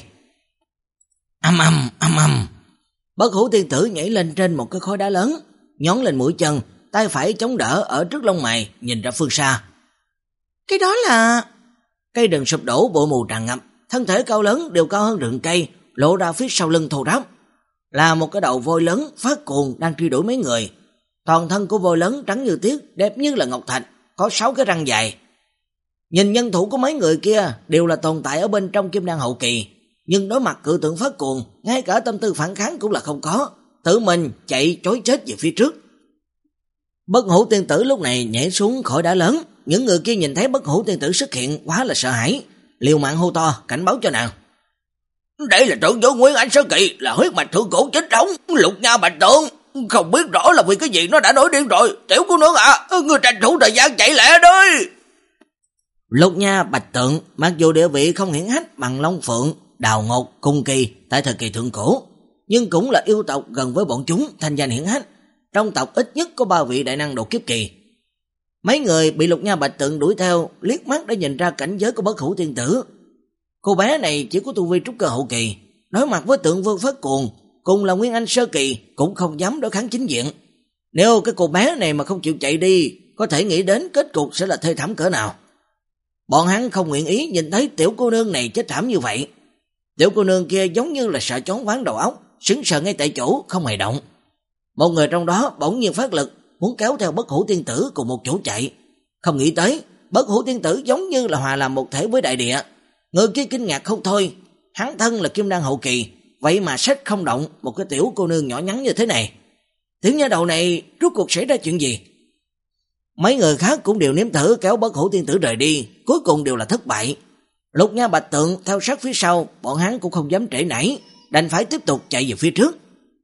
S1: Âm âm, âm âm. Bất Hủ tiên tử nhảy lên trên một cái khối đá lớn, nhón lên mũi chân, tay phải chống đỡ ở trước lông mày, nhìn ra phương xa.
S3: Cái đó là...
S1: Cây rừng sụp đổ, bụi mù tràn ngập, thân thể cao lớn đều cao hơn rừng cây, lộ ra phía sau lưng thô ráp. Là một cái đầu voi lớn phát cuồng đang truy đuổi mấy người. Toàn thân của voi lớn trắng như tuyết, đẹp như là ngọc thạch, có sáu cái răng dài. Nhìn nhân thủ của mấy người kia đều là tồn tại ở bên trong kim đan hậu kỳ, nhưng đối mặt cự tượng phát cuồng, ngay cả tâm tư phản kháng cũng là không có, tự mình chạy trối chết về phía trước. Bất Hủ tiên tử lúc này nhảy xuống khỏi đá lớn, những người kia nhìn thấy Bất Hủ tiên tử xuất hiện quá là sợ hãi, liều mạng hô to cảnh báo cho nàng. Đây là trưởng vô Nguyên Anh sơ kỳ, là huyết mạch thượng cổ chính thống, Lục Nha Bạch Tượng, không biết rõ là vì cái gì nó đã nổi điên rồi. Tiểu cô nương ạ, à, người tranh thủ thời gian chạy lẹ đi. Lục Nha Bạch Tượng mặc dù địa vị không hiển hách bằng Long Phượng, Đào Ngột, Cung Kỳ tại thời kỳ thượng cổ, nhưng cũng là yêu tộc gần với bọn chúng, thành danh hiển hách. Trong tộc ít nhất có ba vị đại năng độ kiếp kỳ. Mấy người bị Lục Nha Bạch Tượng đuổi theo, liếc mắt đã nhìn ra cảnh giới của Bất Hủ tiên tử. Cô bé này chỉ có tu vi trúc cơ hậu kỳ, đối mặt với Tượng Vương phát cuồng, cùng là Nguyên Anh sơ kỳ, cũng không dám đối kháng chính diện. Nếu cái cô bé này mà không chịu chạy đi, có thể nghĩ đến kết cục sẽ là thê thảm cỡ nào. Bọn hắn không nguyện ý nhìn thấy tiểu cô nương này chết thảm như vậy. Tiểu cô nương kia giống như là sợ choáng váng đầu óc, sững sờ ngay tại chỗ không hề động. Một người trong đó bỗng nhiên phát lực, muốn kéo theo Bất Hủ Tiên Tử cùng một chỗ chạy. Không nghĩ tới, Bất Hủ Tiên Tử giống như là hòa làm một thể với đại địa. Người kia kinh ngạc không thôi, hắn thân là kim đan hậu kỳ, vậy mà sách không động một cái tiểu cô nương nhỏ nhắn như thế này. Tiểu nha đầu này rốt cuộc xảy ra chuyện gì? Mấy người khác cũng đều nếm thử kéo Bất Hủ Tiên Tử rời đi, cuối cùng đều là thất bại. Lục Nha Bạch Tượng theo sát phía sau, bọn hắn cũng không dám trễ nải, đành phải tiếp tục chạy về phía trước.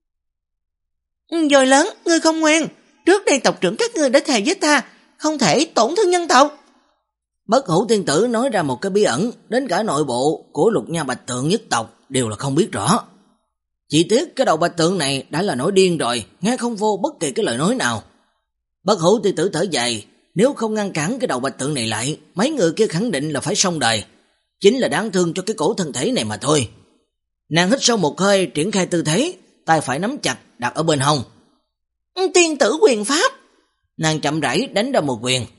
S3: Dồi lớn, ngươi không ngoan, trước đây tộc trưởng các ngươi đã thề với ta, không thể tổn thương nhân tộc.
S1: Bất Hủ Tiên Tử nói ra một cái bí ẩn, đến cả nội bộ của Lục Nha Bạch Tượng nhất tộc đều là không biết rõ. Chỉ tiếc cái đầu Bạch Tượng này đã là nổi điên rồi, nghe không vô bất kỳ cái lời nói nào. Bất Hủ Tiên Tử thở dài, nếu không ngăn cản cái đầu Bạch Tượng này lại, mấy người kia khẳng định là phải xong đời. Chính là đáng thương cho cái cổ thân thể này mà thôi. Nàng hít sâu một hơi, triển khai tư thế, tay phải nắm chặt đặt ở bên hông.
S3: Tiên tử quyền pháp.
S1: Nàng chậm rãi đánh ra một quyền.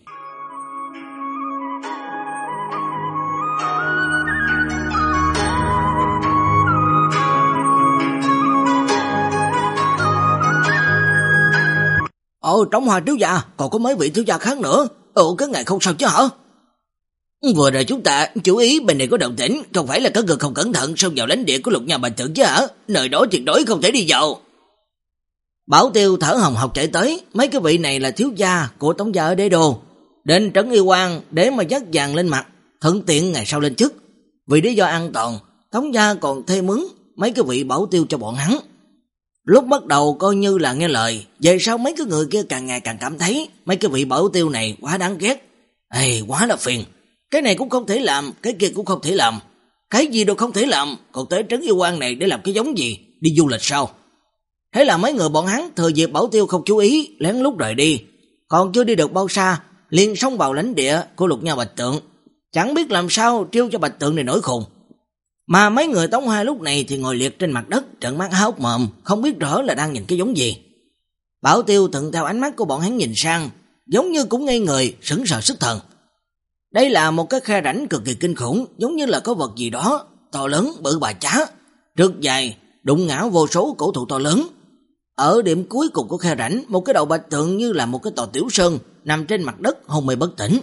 S1: Ồ, Trống Hoa thiếu gia, còn có mấy vị thiếu gia khác nữa. Ồ, cái ngày không sao chứ hả? Vừa rồi chúng ta chú ý bên này có động tĩnh, không phải là các người không cẩn thận xông vào lãnh địa của Lục Nha Bạch Tượng chứ hả? Nơi đó tuyệt đối không thể đi vào. Bảo Tiêu thở hồng hộc chạy tới, mấy cái vị này là thiếu gia của Tống gia ở Đế Đô, đến trấn Y Quan để mà dắt vàng lên mặt, thuận tiện ngày sau lên chức. Vì lý do an toàn, Tống gia còn thuê mướn mấy cái vị bảo tiêu cho bọn hắn. Lúc bắt đầu coi như là nghe lời, về sau mấy cái người kia càng ngày càng cảm thấy mấy cái vị bảo tiêu này quá đáng ghét. Ê, quá là phiền. Cái này cũng không thể làm, cái kia cũng không thể làm. Cái gì đâu không thể làm, còn tới trấn Y Quan này để làm cái giống gì? Đi du lịch sao? Thế là mấy người bọn hắn thừa dịp bảo tiêu không chú ý, lén lút rời đi. Còn chưa đi được bao xa, liền xông vào lãnh địa của Lục Nha Bạch Tượng. Chẳng biết làm sao trêu cho Bạch Tượng này nổi khùng. Mà mấy người Tống Hoa lúc này thì ngồi liệt trên mặt đất, trợn mắt há hốc mồm, không biết rõ là đang nhìn cái giống gì. Bảo Tiêu thuận theo ánh mắt của bọn hắn nhìn sang, giống như cũng ngây người, sững sờ sức thần. Đây là một cái khe rãnh cực kỳ kinh khủng, giống như là có vật gì đó to lớn bự bà chá, rực dài, đụng ngã vô số cổ thụ to lớn. Ở điểm cuối cùng của khe rãnh, một cái đầu Bạch Tượng như là một cái tòa tiểu sơn nằm trên mặt đất hôn mê bất tỉnh.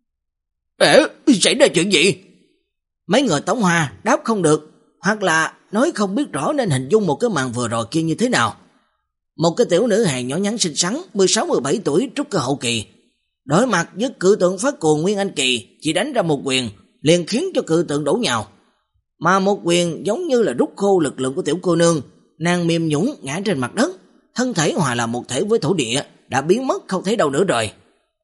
S1: Ê, xảy ra chuyện gì? Mấy người Tống Hoa đáp không được, hoặc là nói không biết rõ nên hình dung một cái màn vừa rồi kia như thế nào. Một cái tiểu nữ hài nhỏ nhắn xinh xắn, mười sáu mười bảy tuổi, trúc cơ hậu kỳ, đối mặt với cự tượng phát cuồng Nguyên Anh kỳ, chỉ đánh ra một quyền liền khiến cho cự tượng đổ nhào. Mà một quyền giống như là rút khô lực lượng của tiểu cô nương, nàng mềm nhũn ngã trên mặt đất, thân thể hòa làm một thể với thổ địa, đã biến mất không thấy đâu nữa rồi.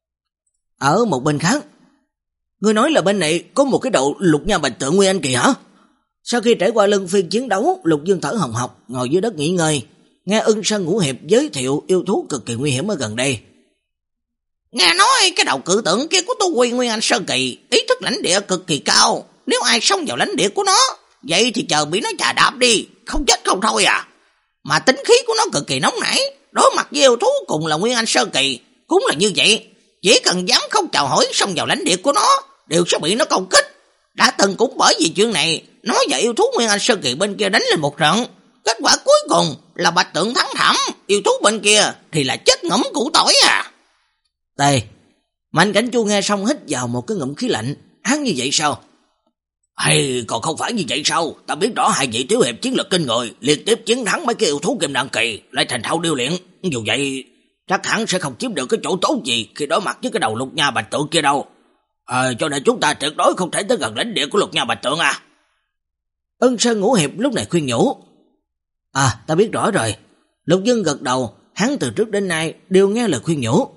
S1: Ở một bên khác, người nói là bên này có một cái đầu Lục Nha Bạch Tượng Nguyên Anh kỳ hả? Sau khi trải qua lưng phiên chiến đấu, Lục Dương thở hồng hộc ngồi dưới đất nghỉ ngơi, nghe Ưng Sơn Ngũ Hiệp giới thiệu yêu thú cực kỳ nguy hiểm ở gần đây.
S3: Nghe nói cái đầu cự tượng kia của tu vi Nguyên Anh sơ kỳ, ý thức lãnh địa cực kỳ cao, nếu ai xông vào lãnh địa của nó, vậy thì chờ bị nó chà đạp đi, không chết không thôi à. Mà tính khí của nó cực kỳ nóng nảy, đối mặt với yêu thú cùng là Nguyên Anh sơ kỳ, cũng là như vậy, chỉ cần dám không chào hỏi xông vào lãnh địa của nó, đều sẽ bị nó công kích. Đã từng cũng bởi vì chuyện này, nó và yêu thú Nguyên Anh sơ kỳ bên kia đánh lên một trận, kết quả cuối cùng là Bạch Tượng thắng thảm, yêu thú bên kia thì là chết ngẫm củ tỏi à.
S1: Tề, Mạnh Cảnh Chu nghe xong hít vào một cái ngụm khí lạnh, hắn như vậy sao? Hay còn không phải như vậy sao? Ta biết rõ hai vị tiểu hiệp chiến lược kinh người, liên tiếp chiến thắng mấy cái yêu thú kim đan kỳ, lại thành thạo điêu luyện, dù vậy chắc hẳn sẽ không chiếm được cái chỗ tốt gì khi đối mặt với cái đầu Lục Nha Bạch Tượng kia đâu. À, cho nên chúng ta tuyệt đối không thể tới gần lãnh địa của Lục Nha Bạch Tượng à. Ân Sơn Ngũ Hiệp lúc này khuyên nhủ. À, ta biết rõ rồi. Lục Dương gật đầu, hắn từ trước đến nay đều nghe lời khuyên nhủ.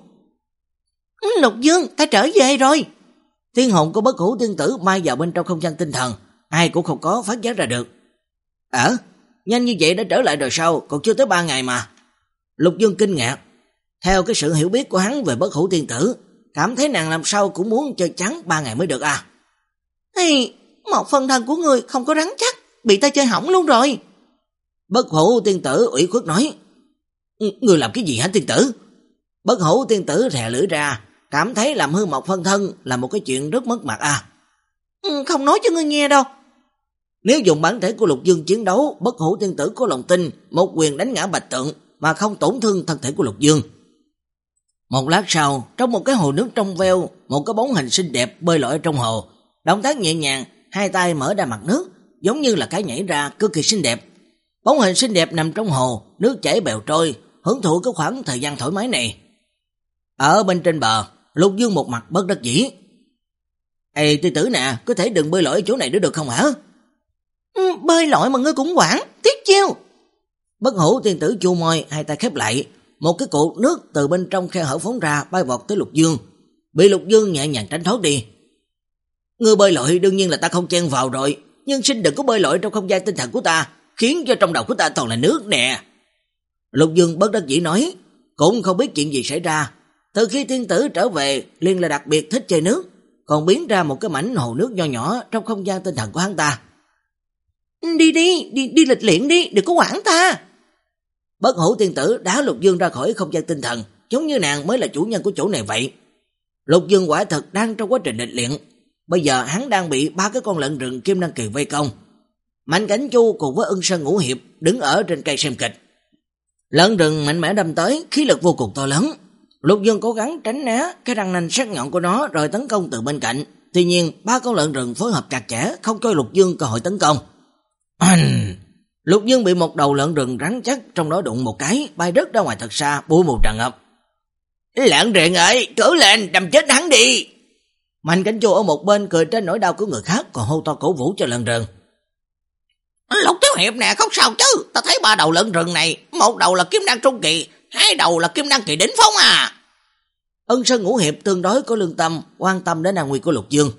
S3: Lục Dương, ta trở về rồi.
S1: Thiên hồn của Bất Hủ Tiên Tử mai vào bên trong không gian tinh thần, ai cũng không có phát giác ra được. Ờ, nhanh như vậy đã trở lại rồi sao, còn chưa tới ba ngày mà. Lục Dương kinh ngạc, theo cái sự hiểu biết của hắn về Bất Hủ Tiên Tử, cảm thấy nàng làm sao cũng muốn chơi trắng ba ngày mới được à.
S3: Thì một phần thân của người không có rắn chắc, bị ta chơi hỏng luôn rồi.
S1: Bất Hủ Tiên Tử ủy khuất nói. Người làm cái gì hả tiên tử? Bất Hủ tiên tử thè lưỡi ra, cảm thấy làm hư một phân thân là một cái chuyện rất mất mặt à.
S3: Ừ, không nói cho ngươi nghe đâu.
S1: Nếu dùng bản thể của Lục Dương chiến đấu, Bất Hủ tiên tử có lòng tin một quyền đánh ngã Bạch Tượng mà không tổn thương thân thể của Lục Dương. Một lát sau, trong một cái hồ nước trong veo, một cái bóng hình xinh đẹp bơi lội trong hồ, động tác nhẹ nhàng, hai tay mở ra mặt nước, giống như là cái nhảy ra cực kỳ xinh đẹp. Bóng hình xinh đẹp nằm trong hồ, nước chảy bèo trôi, hưởng thụ cái khoảng thời gian thoải mái này. Ở bên trên bờ, Lục Dương một mặt bất đắc dĩ. Ê tiên tử nè, có thể đừng bơi lội ở chỗ này nữa được không hả?
S3: Ừ, bơi lội mà ngươi cũng quản, tiếc chiêu.
S1: Bất Hủ tiên tử chu môi, hai tay khép lại, một cái cột nước từ bên trong khe hở phóng ra bay vọt tới Lục Dương, bị Lục Dương nhẹ nhàng tránh thoát đi. Ngươi bơi lội đương nhiên là ta không chen vào rồi, nhưng xin đừng có bơi lội trong không gian tinh thần của ta, khiến cho trong đầu của ta toàn là nước nè. Lục Dương bất đắc dĩ nói, cũng không biết chuyện gì xảy ra. Từ khi tiên tử trở về, liền là đặc biệt thích chơi nước, còn biến ra một cái mảnh hồ nước nho nhỏ trong không gian tinh thần của hắn ta.
S3: Đi đi, đi đi lịch luyện đi, đừng có quản ta.
S1: Bất Hủ tiên tử đá Lục Dương ra khỏi không gian tinh thần, giống như nàng mới là chủ nhân của chỗ này vậy. Lục Dương quả thật đang trong quá trình lịch luyện, bây giờ hắn đang bị ba cái con lợn rừng kim đăng kỳ vây công. Mạnh Cảnh Chu cùng với Ưng Sơn Ngũ Hiệp đứng ở trên cây xem kịch. Lợn rừng mạnh mẽ đâm tới, khí lực vô cùng to lớn. Lục Dương cố gắng tránh né cái răng nanh sắc nhọn của nó rồi tấn công từ bên cạnh. Tuy nhiên, ba con lợn rừng phối hợp chặt chẽ, không cho Lục Dương cơ hội tấn công. Lục Dương bị một đầu lợn rừng rắn chắc trong đó đụng một cái, bay rớt ra ngoài thật xa, bụi mù tràn ngập.
S2: Lợn rừng ơi, cử lên, đâm chết hắn đi.
S1: Mạnh Cảnh Chu ở một bên cười trên nỗi đau của người khác, còn hô to cổ vũ cho lợn rừng.
S2: Lục Thiếu Hiệp nè, không sao chứ, ta thấy ba đầu lợn rừng này, một đầu là kim đan trung kỳ, hai đầu là kim đan kỳ đỉnh phong à.
S1: Ân Sơn Ngũ Hiệp tương đối có lương tâm, quan tâm đến an nguy của Lục Dương.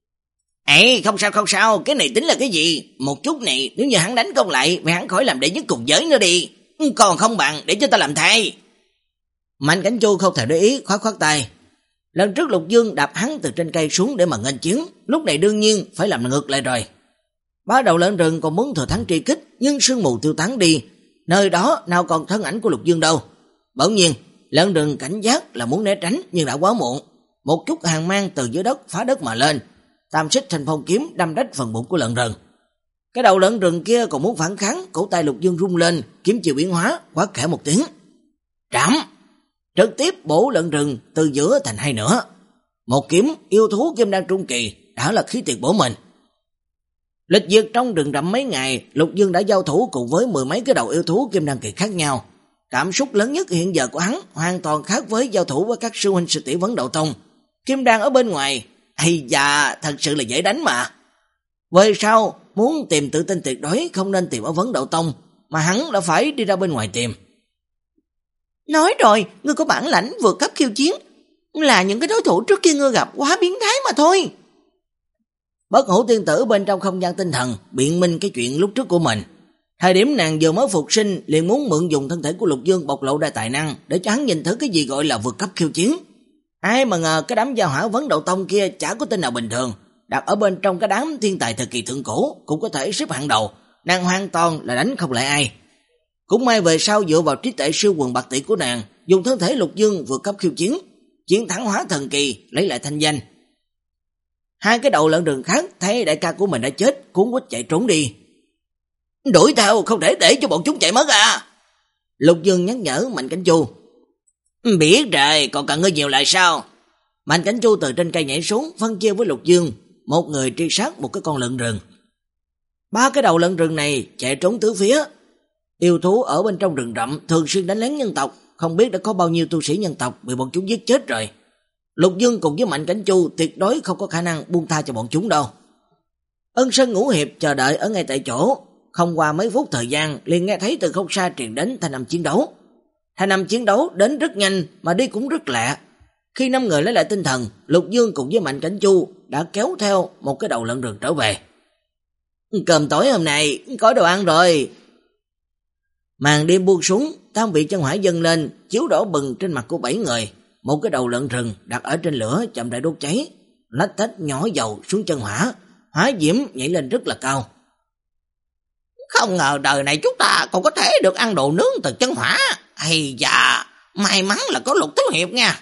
S2: Ê, không sao không sao, cái này tính là cái gì? Một chút này, nếu như hắn đánh công lại, vậy hắn khỏi làm đệ nhất cùng giới nữa đi. Còn không bằng, để cho ta làm thay.
S1: Mạnh Cảnh Chu không thể để ý, khoát khoát tay. Lần trước Lục Dương đạp hắn từ trên cây xuống để mà nghênh chiến, lúc này đương nhiên phải làm ngược lại rồi. Ba đầu lợn rừng còn muốn thừa thắng truy kích, nhưng sương mù tiêu tán đi, nơi đó nào còn thân ảnh của Lục Dương đâu. Bỗng nhiên, lợn rừng cảnh giác là muốn né tránh nhưng đã quá muộn. Một chút hàng mang từ dưới đất phá đất mà lên, tam xích thành phong kiếm đâm rách phần bụng của lợn rừng. Cái đầu lợn rừng kia còn muốn phản kháng, cổ tay Lục Dương rung lên, kiếm chiều biến hóa, quát khẽ một tiếng. Trảm! Trực tiếp bổ lợn rừng từ giữa thành hai nửa. Một kiếm yêu thú kim đan trung kỳ đã là khí tuyệt bổ mình. Lịch duyệt trong rừng rậm mấy ngày, Lục Dương đã giao thủ cùng với mười mấy cái đầu yêu thú kim đan kỳ khác nhau. Cảm xúc lớn nhất hiện giờ của hắn hoàn toàn khác với giao thủ với các sư huynh sư tỷ Vấn Đậu Tông. Kim đan ở bên ngoài, hay dạ, thật sự là dễ đánh mà. Về sau, muốn tìm tự tin tuyệt đối không nên tìm ở Vấn Đậu Tông, mà hắn đã phải đi ra bên ngoài tìm.
S3: Nói rồi, ngươi có bản lãnh vượt cấp khiêu chiến, là những cái đối thủ trước kia ngươi gặp quá biến thái mà thôi.
S1: Bất Hủ tiên tử bên trong không gian tinh thần biện minh cái chuyện lúc trước của mình. Thời điểm nàng vừa mới phục sinh liền muốn mượn dùng thân thể của Lục Dương bộc lộ ra tài năng để cho hắn nhìn thử cái gì gọi là vượt cấp khiêu chiến. Ai mà ngờ cái đám giao hỏa Vấn Đậu Tông kia chả có tên nào bình thường, đặt ở bên trong cái đám thiên tài thời kỳ thượng cổ cũng có thể xếp hạng đầu, nàng hoàn toàn là đánh không lại ai. Cũng may về sau dựa vào trí tuệ siêu quần bạc tỷ của nàng, dùng thân thể Lục Dương vượt cấp khiêu chiến, chiến thắng hóa thần kỳ, lấy lại thanh danh. Hai cái đầu lợn rừng khác thấy đại ca của mình đã chết, cuốn quýt chạy trốn đi.
S2: Đuổi theo, không thể để cho bọn chúng chạy mất à.
S1: Lục Dương nhắc nhở Mạnh Cảnh Chu.
S2: Biết rồi, còn cần ngươi nhiều lại sao?
S1: Mạnh Cảnh Chu từ trên cây nhảy xuống, phân chia với Lục Dương, một người truy sát một cái con lợn rừng. Ba cái đầu lợn rừng này chạy trốn tứ phía. Yêu thú ở bên trong rừng rậm thường xuyên đánh lén nhân tộc, không biết đã có bao nhiêu tu sĩ nhân tộc bị bọn chúng giết chết rồi. Lục Dương cùng với Mạnh Cảnh Chu tuyệt đối không có khả năng buông tha cho bọn chúng đâu. Ân Sơn Ngũ Hiệp chờ đợi ở ngay tại chỗ, không qua mấy phút thời gian liền nghe thấy từ không xa truyền đến thanh âm chiến đấu. Thanh âm chiến đấu đến rất nhanh mà đi cũng rất lẹ. Khi năm người lấy lại tinh thần, Lục Dương cùng với Mạnh Cảnh Chu đã kéo theo một cái đầu lợn rừng trở về.
S2: Cơm tối hôm nay có đồ ăn rồi.
S1: Màn đêm buông xuống, tam vị chân hỏa dâng lên, chiếu đỏ bừng trên mặt của bảy người. Một cái đầu lợn rừng đặt ở trên lửa chậm rãi đốt cháy, lách tách nhỏ dầu xuống chân hỏa, hỏa diễm nhảy lên rất là cao.
S2: Không ngờ đời này chúng ta còn có thể được ăn đồ nướng từ chân hỏa. Hay dạ, may mắn là có Lục Thiếu Hiệp nha.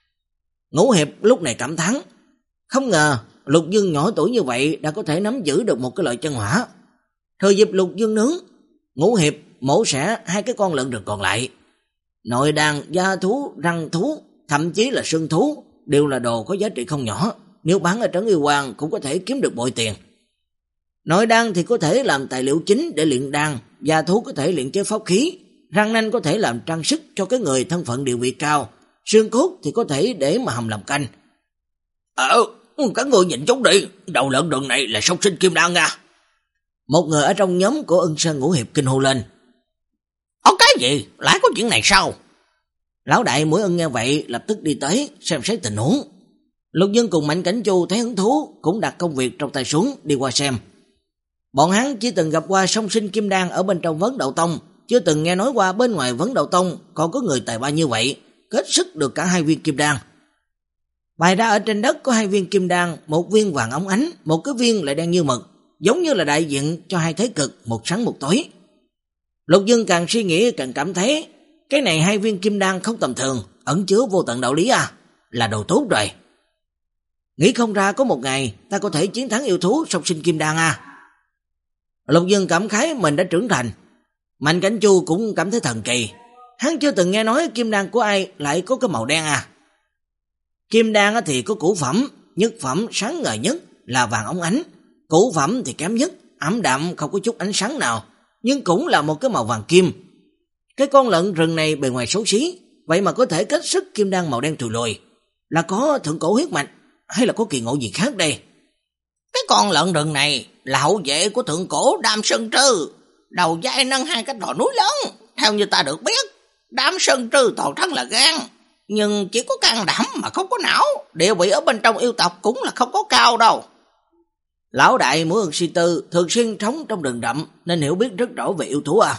S1: Ngũ Hiệp lúc này cảm thán, không ngờ Lục Dương nhỏ tuổi như vậy đã có thể nắm giữ được một cái loại chân hỏa. Thừa dịp Lục Dương nướng, Ngũ Hiệp mổ xẻ hai cái con lợn rừng còn lại. Nội đàn, da thú, răng thú, thậm chí là xương thú đều là đồ có giá trị không nhỏ, nếu bán ở trấn Yêu Hoàng cũng có thể kiếm được bội tiền. Nội đan thì có thể làm tài liệu chính để luyện đan, da thú có thể luyện chế pháp khí, răng nanh có thể làm trang sức cho cái người thân phận địa vị cao, xương cốt thì có thể để mà hầm làm canh.
S2: Ờ, các người nhìn chúng đi, đầu lợn rừng này là song sinh kim đan nha.
S1: Một người ở trong nhóm của Ân Sơn Ngũ Hiệp kinh hô lên.
S2: Có cái gì? Lại có chuyện này sao?
S1: Lão đại Mũi Ân nghe vậy lập tức đi tới xem xét tình huống. Lục Dương cùng Mạnh Cảnh Chu thấy hứng thú cũng đặt công việc trong tay xuống đi qua xem. Bọn hắn chỉ từng gặp qua song sinh kim đan ở bên trong Vấn Đậu Tông, chưa từng nghe nói qua bên ngoài Vấn Đậu Tông còn có người tài ba như vậy, kết sức được cả hai viên kim đan. Bày ra ở trên đất có hai viên kim đan, một viên vàng óng ánh, một cái viên lại đen như mực, giống như là đại diện cho hai thế cực, một sáng một tối. Lục Dương càng suy nghĩ càng cảm thấy cái này hai viên kim đan không tầm thường, ẩn chứa vô tận đạo lý à, là đồ tốt rồi. Nghĩ không ra có một ngày ta có thể chiến thắng yêu thú song sinh kim đan à. Lục Dương cảm khái mình đã trưởng thành. Mạnh Cảnh Chu cũng cảm thấy thần kỳ, hắn chưa từng nghe nói kim đan của ai lại có cái màu đen à. Kim đan thì có cửu phẩm, nhất phẩm sáng ngời nhất là vàng óng ánh, cửu phẩm thì kém nhất, ảm đạm không có chút ánh sáng nào, nhưng cũng là một cái màu vàng kim. Cái con lợn rừng này bề ngoài xấu xí, vậy mà có thể kết sức kim đan màu đen trùi lùi, là có thượng cổ huyết mạch hay là có kỳ ngộ gì khác đây?
S2: Cái con lợn rừng này là hậu vệ của thượng cổ Đam Sơn Trư, đầu vai nâng hai cái tòa núi lớn. Theo như ta được biết, Đam Sơn Trư toàn thân là gan, nhưng chỉ có can đảm mà không có não, địa vị ở bên trong yêu tộc cũng là không có cao đâu.
S1: Lão đại Mũi Ân suy tư, thường xuyên sống trong rừng rậm nên hiểu biết rất rõ về yêu thú à.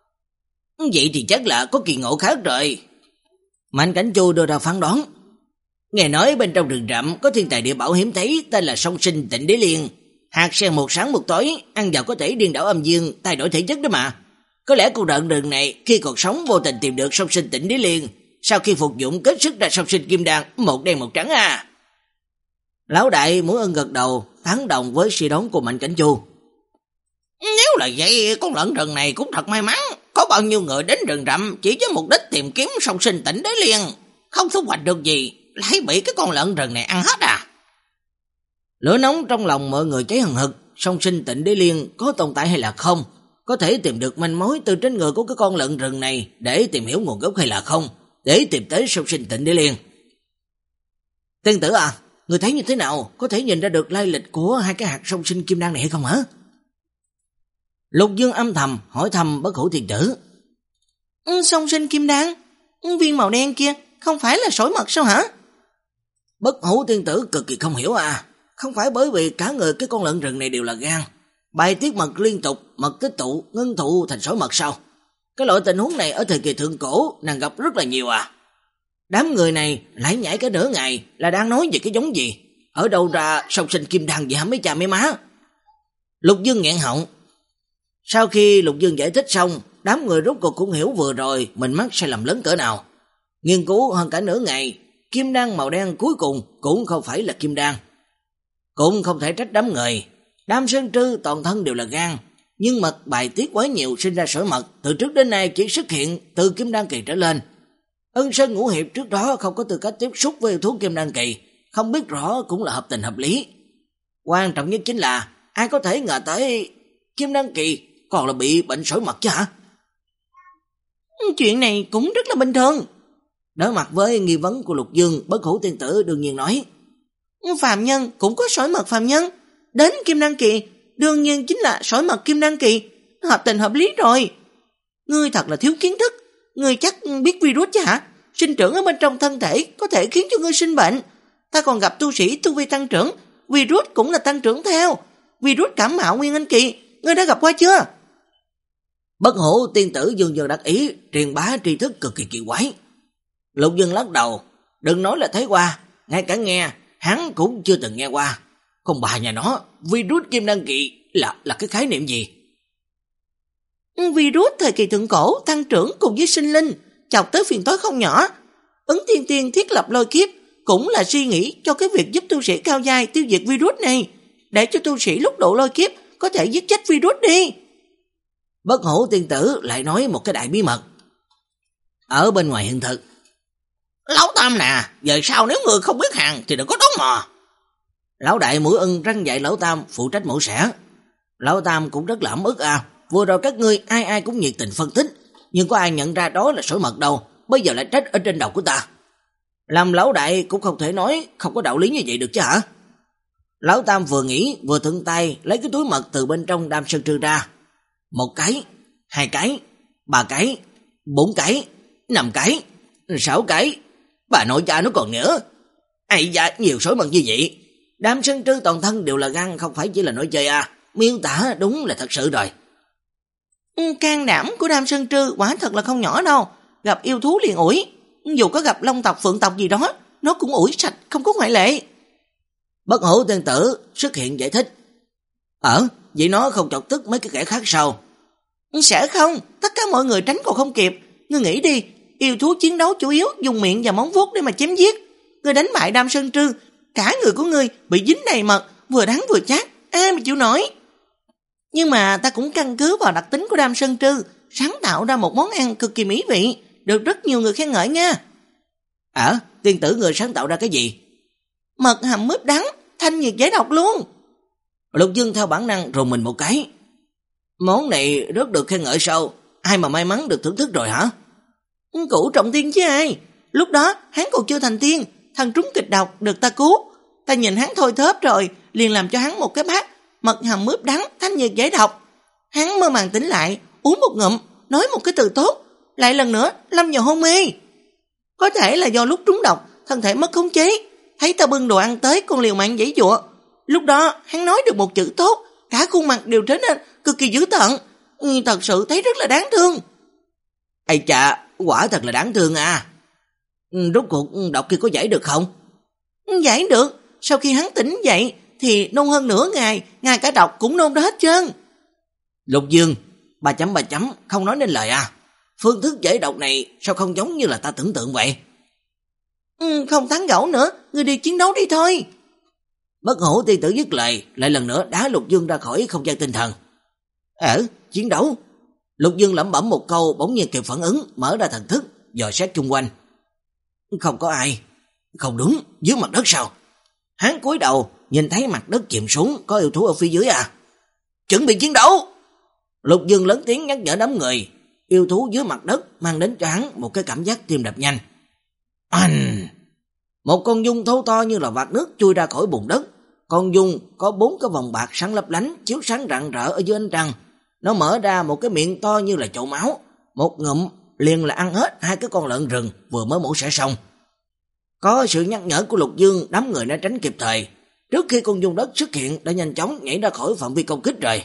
S2: Vậy thì chắc là có kỳ ngộ khác rồi.
S1: Mạnh Cảnh Chu đưa ra phán đoán.
S2: Nghe nói bên trong rừng rậm có thiên tài địa bảo hiếm thấy tên là song sinh Tịnh Đế Liên. Hạt sen một sáng một tối, ăn vào có thể điên đảo âm dương, thay đổi thể chất đó mà. Có lẽ con lợn rừng này khi còn sống vô tình tìm được song sinh Tịnh Đế Liên, sau khi phục dụng kết sức ra song sinh kim đan, một đen một trắng à.
S1: Lão đại Mũi Ân gật đầu, tán đồng với suy đoán của Mạnh Cảnh Chu.
S2: Nếu là vậy, con lợn rừng này cũng thật may mắn. Có bao nhiêu người đến rừng rậm chỉ với mục đích tìm kiếm song sinh Tịnh Đế Liên, không thu hoạch được gì, lại bị cái con lợn rừng này ăn hết à.
S1: Lửa nóng trong lòng mọi người cháy hừng hực, song sinh Tịnh Đế Liên có tồn tại hay là không, có thể tìm được manh mối từ trên người của cái con lợn rừng này để tìm hiểu nguồn gốc hay là không, để tìm tới song sinh Tịnh Đế Liên. Tiên tử à, người thấy như thế nào, có thể nhìn ra được lai lịch của hai cái hạt song sinh kim đan này hay không hả? Lục Dương âm thầm hỏi thăm Bất Hủ Tiên tử.
S3: Ừ, song sinh kim đan, viên màu đen kia không phải là sỏi mật sao hả?
S1: Bất Hủ Tiên tử cực kỳ không hiểu à, không phải bởi vì cả người cái con lợn rừng này đều là gan, bài tiết mật liên tục, mật tích tụ, ngưng tụ thành sỏi mật sao? Cái loại tình huống này ở thời kỳ thượng cổ nàng gặp rất là nhiều à. Đám người này lại nhảy cả nửa ngày là đang nói về cái giống gì, ở đâu ra song sinh kim đan vậy hả mấy cha mấy má? Lục Dương nghẹn họng. Sau khi Lục Dương giải thích xong, đám người rốt cuộc cũng hiểu vừa rồi mình mắc sai lầm lớn cỡ nào. Nghiên cứu hơn cả nửa ngày, kim đan màu đen cuối cùng cũng không phải là kim đan. Cũng không thể trách đám người. Đam Sơn Trư toàn thân đều là gan, nhưng mật bài tiết quá nhiều sinh ra sỏi mật, từ trước đến nay chỉ xuất hiện từ kim đan kỳ trở lên. Ân Sơn Ngũ Hiệp trước đó không có tư cách tiếp xúc với yêu thú kim đan kỳ, không biết rõ cũng là hợp tình hợp lý. Quan trọng nhất chính là ai có thể ngờ tới kim đan kỳ còn là bị bệnh sỏi mật chứ hả?
S3: Chuyện này cũng rất là bình thường.
S1: Đối mặt với nghi vấn của Lục Dương, Bất Hủ Tiên tử đương nhiên nói.
S3: Phàm nhân cũng có sỏi mật phàm nhân, đến kim đan kỳ đương nhiên chính là sỏi mật kim đan kỳ, hợp tình hợp lý rồi. Ngươi thật là thiếu kiến thức, ngươi chắc biết virus chứ hả? Sinh trưởng ở bên trong thân thể có thể khiến cho ngươi sinh bệnh. Ta còn gặp tu sĩ tu vi tăng trưởng, virus cũng là tăng trưởng theo. Virus cảm mạo nguyên anh kỳ, ngươi đã gặp qua chưa?
S1: Bất Hủ Tiên tử dương dương đắc ý, truyền bá tri thức cực kỳ kỳ quái. Lục Dương lắc đầu, đừng nói là thấy qua, ngay cả nghe, hắn cũng chưa từng nghe qua. Không bà nhà nó, virus kim đan kỳ là là cái khái niệm gì?
S3: Virus thời kỳ thượng cổ tăng trưởng cùng với sinh linh, chọc tới phiền toái không nhỏ. Ứng Thiên Tiên thiết lập lôi kiếp cũng là suy nghĩ cho cái việc giúp tu sĩ cao giai tiêu diệt virus này, để cho tu sĩ lúc độ lôi kiếp có thể giết chết virus đi.
S2: Bất Hủ tiên tử lại nói một cái đại bí mật. Ở bên ngoài hiện thực,
S1: Lão Tam nè, giờ sau nếu người không biết hàng thì đừng có đón mò.
S2: Lão đại mũi ưng răng dạy Lão Tam phụ trách mổ xẻ. Lão Tam cũng rất là ấm ức à, vừa rồi các ngươi ai ai cũng nhiệt tình phân tích, nhưng có ai nhận ra đó là sỏi mật đâu, bây giờ lại trách ở trên đầu của ta. Làm lão đại cũng không thể nói không có đạo lý như vậy được chứ hả? Lão Tam vừa nghĩ vừa thuận tay lấy cái túi mật từ bên trong đam sơn trư ra. Một cái, hai cái, ba cái, bốn cái, năm cái, sáu cái, bà nội cha nó còn nữa. Ây da, nhiều sỏi mật như vậy. Đam sơn trư toàn thân đều là gan, không phải chỉ là nói chơi à. Miêu tả đúng là thật sự rồi.
S3: Can đảm của Đam Sơn Trư quả thật là không nhỏ đâu. Gặp yêu thú liền ủi, dù có gặp long tộc phượng tộc gì đó, nó cũng ủi sạch, không có ngoại lệ.
S2: Bất Hủ tiên tử xuất hiện giải thích. Ờ, vậy nó không chọc tức mấy cái kẻ khác sao?
S3: Sẽ không, tất cả mọi người tránh còn không kịp. Ngươi nghĩ đi, yêu thú chiến đấu chủ yếu dùng miệng và móng vuốt để mà chém giết. Ngươi đánh bại Đam Sơn Trư, cả người của ngươi bị dính đầy mật, vừa đắng vừa chát, ai mà chịu nổi. Nhưng mà ta cũng căn cứ vào đặc tính của Đam Sơn Trư, sáng tạo ra một món ăn cực kỳ mỹ vị, được rất nhiều người khen ngợi nha.
S2: Ờ, tiên tử người sáng tạo ra cái gì?
S3: Mật hầm mướp đắng, thanh nhiệt giải độc luôn.
S2: Lục Dương theo bản năng rùng mình một cái. Món này rất được khen ngợi sao? Ai mà may mắn được thưởng thức rồi hả?
S3: Cửu Trọng Tiên chứ ai. Lúc đó hắn còn chưa thành tiên, thằng trúng kịch độc được ta cứu. Ta nhìn hắn thôi thớp rồi, liền làm cho hắn một cái bát mật hầm mướp đắng, thanh nhiệt giải độc. Hắn mơ màng tỉnh lại, uống một ngụm, nói một cái từ tốt, lại lần nữa lâm vào hôn mê. Có thể là do lúc trúng độc, thân thể mất khống chế, thấy ta bưng đồ ăn tới còn liều mạng giãy giụa. Lúc đó hắn nói được một chữ tốt, cả khuôn mặt đều trở nên cực kỳ dữ tợn. Ừ, thật sự thấy rất là đáng thương.
S2: Ây chà, quả thật là đáng thương à. Rốt cuộc độc kia có giải được không?
S3: Giải được, sau khi hắn tỉnh dậy thì nôn hơn nửa ngày, ngay cả độc cũng nôn ra hết trơn.
S2: Lục Dương, ba chấm ba chấm, không nói nên lời à. Phương thức giải độc này sao không giống như là ta tưởng tượng vậy?
S3: Ừ, không tán gẫu nữa, ngươi đi chiến đấu đi thôi.
S2: Bất Hủ tiên tử dứt lời, lại lần nữa đá Lục Dương ra khỏi không gian tinh thần. Ờ, chiến đấu. Lục Dương lẩm bẩm một câu, bỗng nhiên kịp phản ứng, mở ra thần thức, dò xét chung quanh. Không có ai. Không đúng, dưới mặt đất sao? Hắn cúi đầu, nhìn thấy mặt đất chìm xuống, có yêu thú ở phía dưới à? Chuẩn bị chiến đấu! Lục Dương lớn tiếng nhắc nhở đám người. Yêu thú dưới mặt đất mang đến cho hắn một cái cảm giác tim đập nhanh. Anh! Một con dung thấu to như là vạt nước chui ra khỏi bùn đất. Con dung có bốn cái vòng bạc sáng lấp lánh, chiếu sáng rạng rỡ ở dưới ánh trăng. Nó mở ra một cái miệng to như là chậu máu. Một ngụm liền là ăn hết hai cái con lợn rừng vừa mới mổ xẻ xong. Có sự nhắc nhở của Lục Dương, đám người đã tránh kịp thời. Trước khi con dung đất xuất hiện đã nhanh chóng nhảy ra khỏi phạm vi công kích rồi.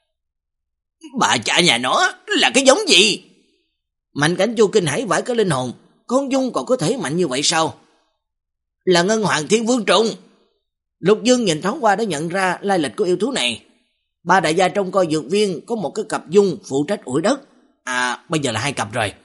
S2: Bà cha nhà nó là cái giống gì? Mạnh Cảnh Chu kinh hãi vãi cái linh hồn. Con dung còn có thể mạnh như vậy sao? Là Ngân Hoàng Thiên Vương Trùng. Lục Dương nhìn thoáng qua đã nhận ra lai lịch của yêu thú này. Ba đại gia trong coi dược viên có một cái cặp dung phụ trách ủi đất. À, bây giờ là hai cặp rồi.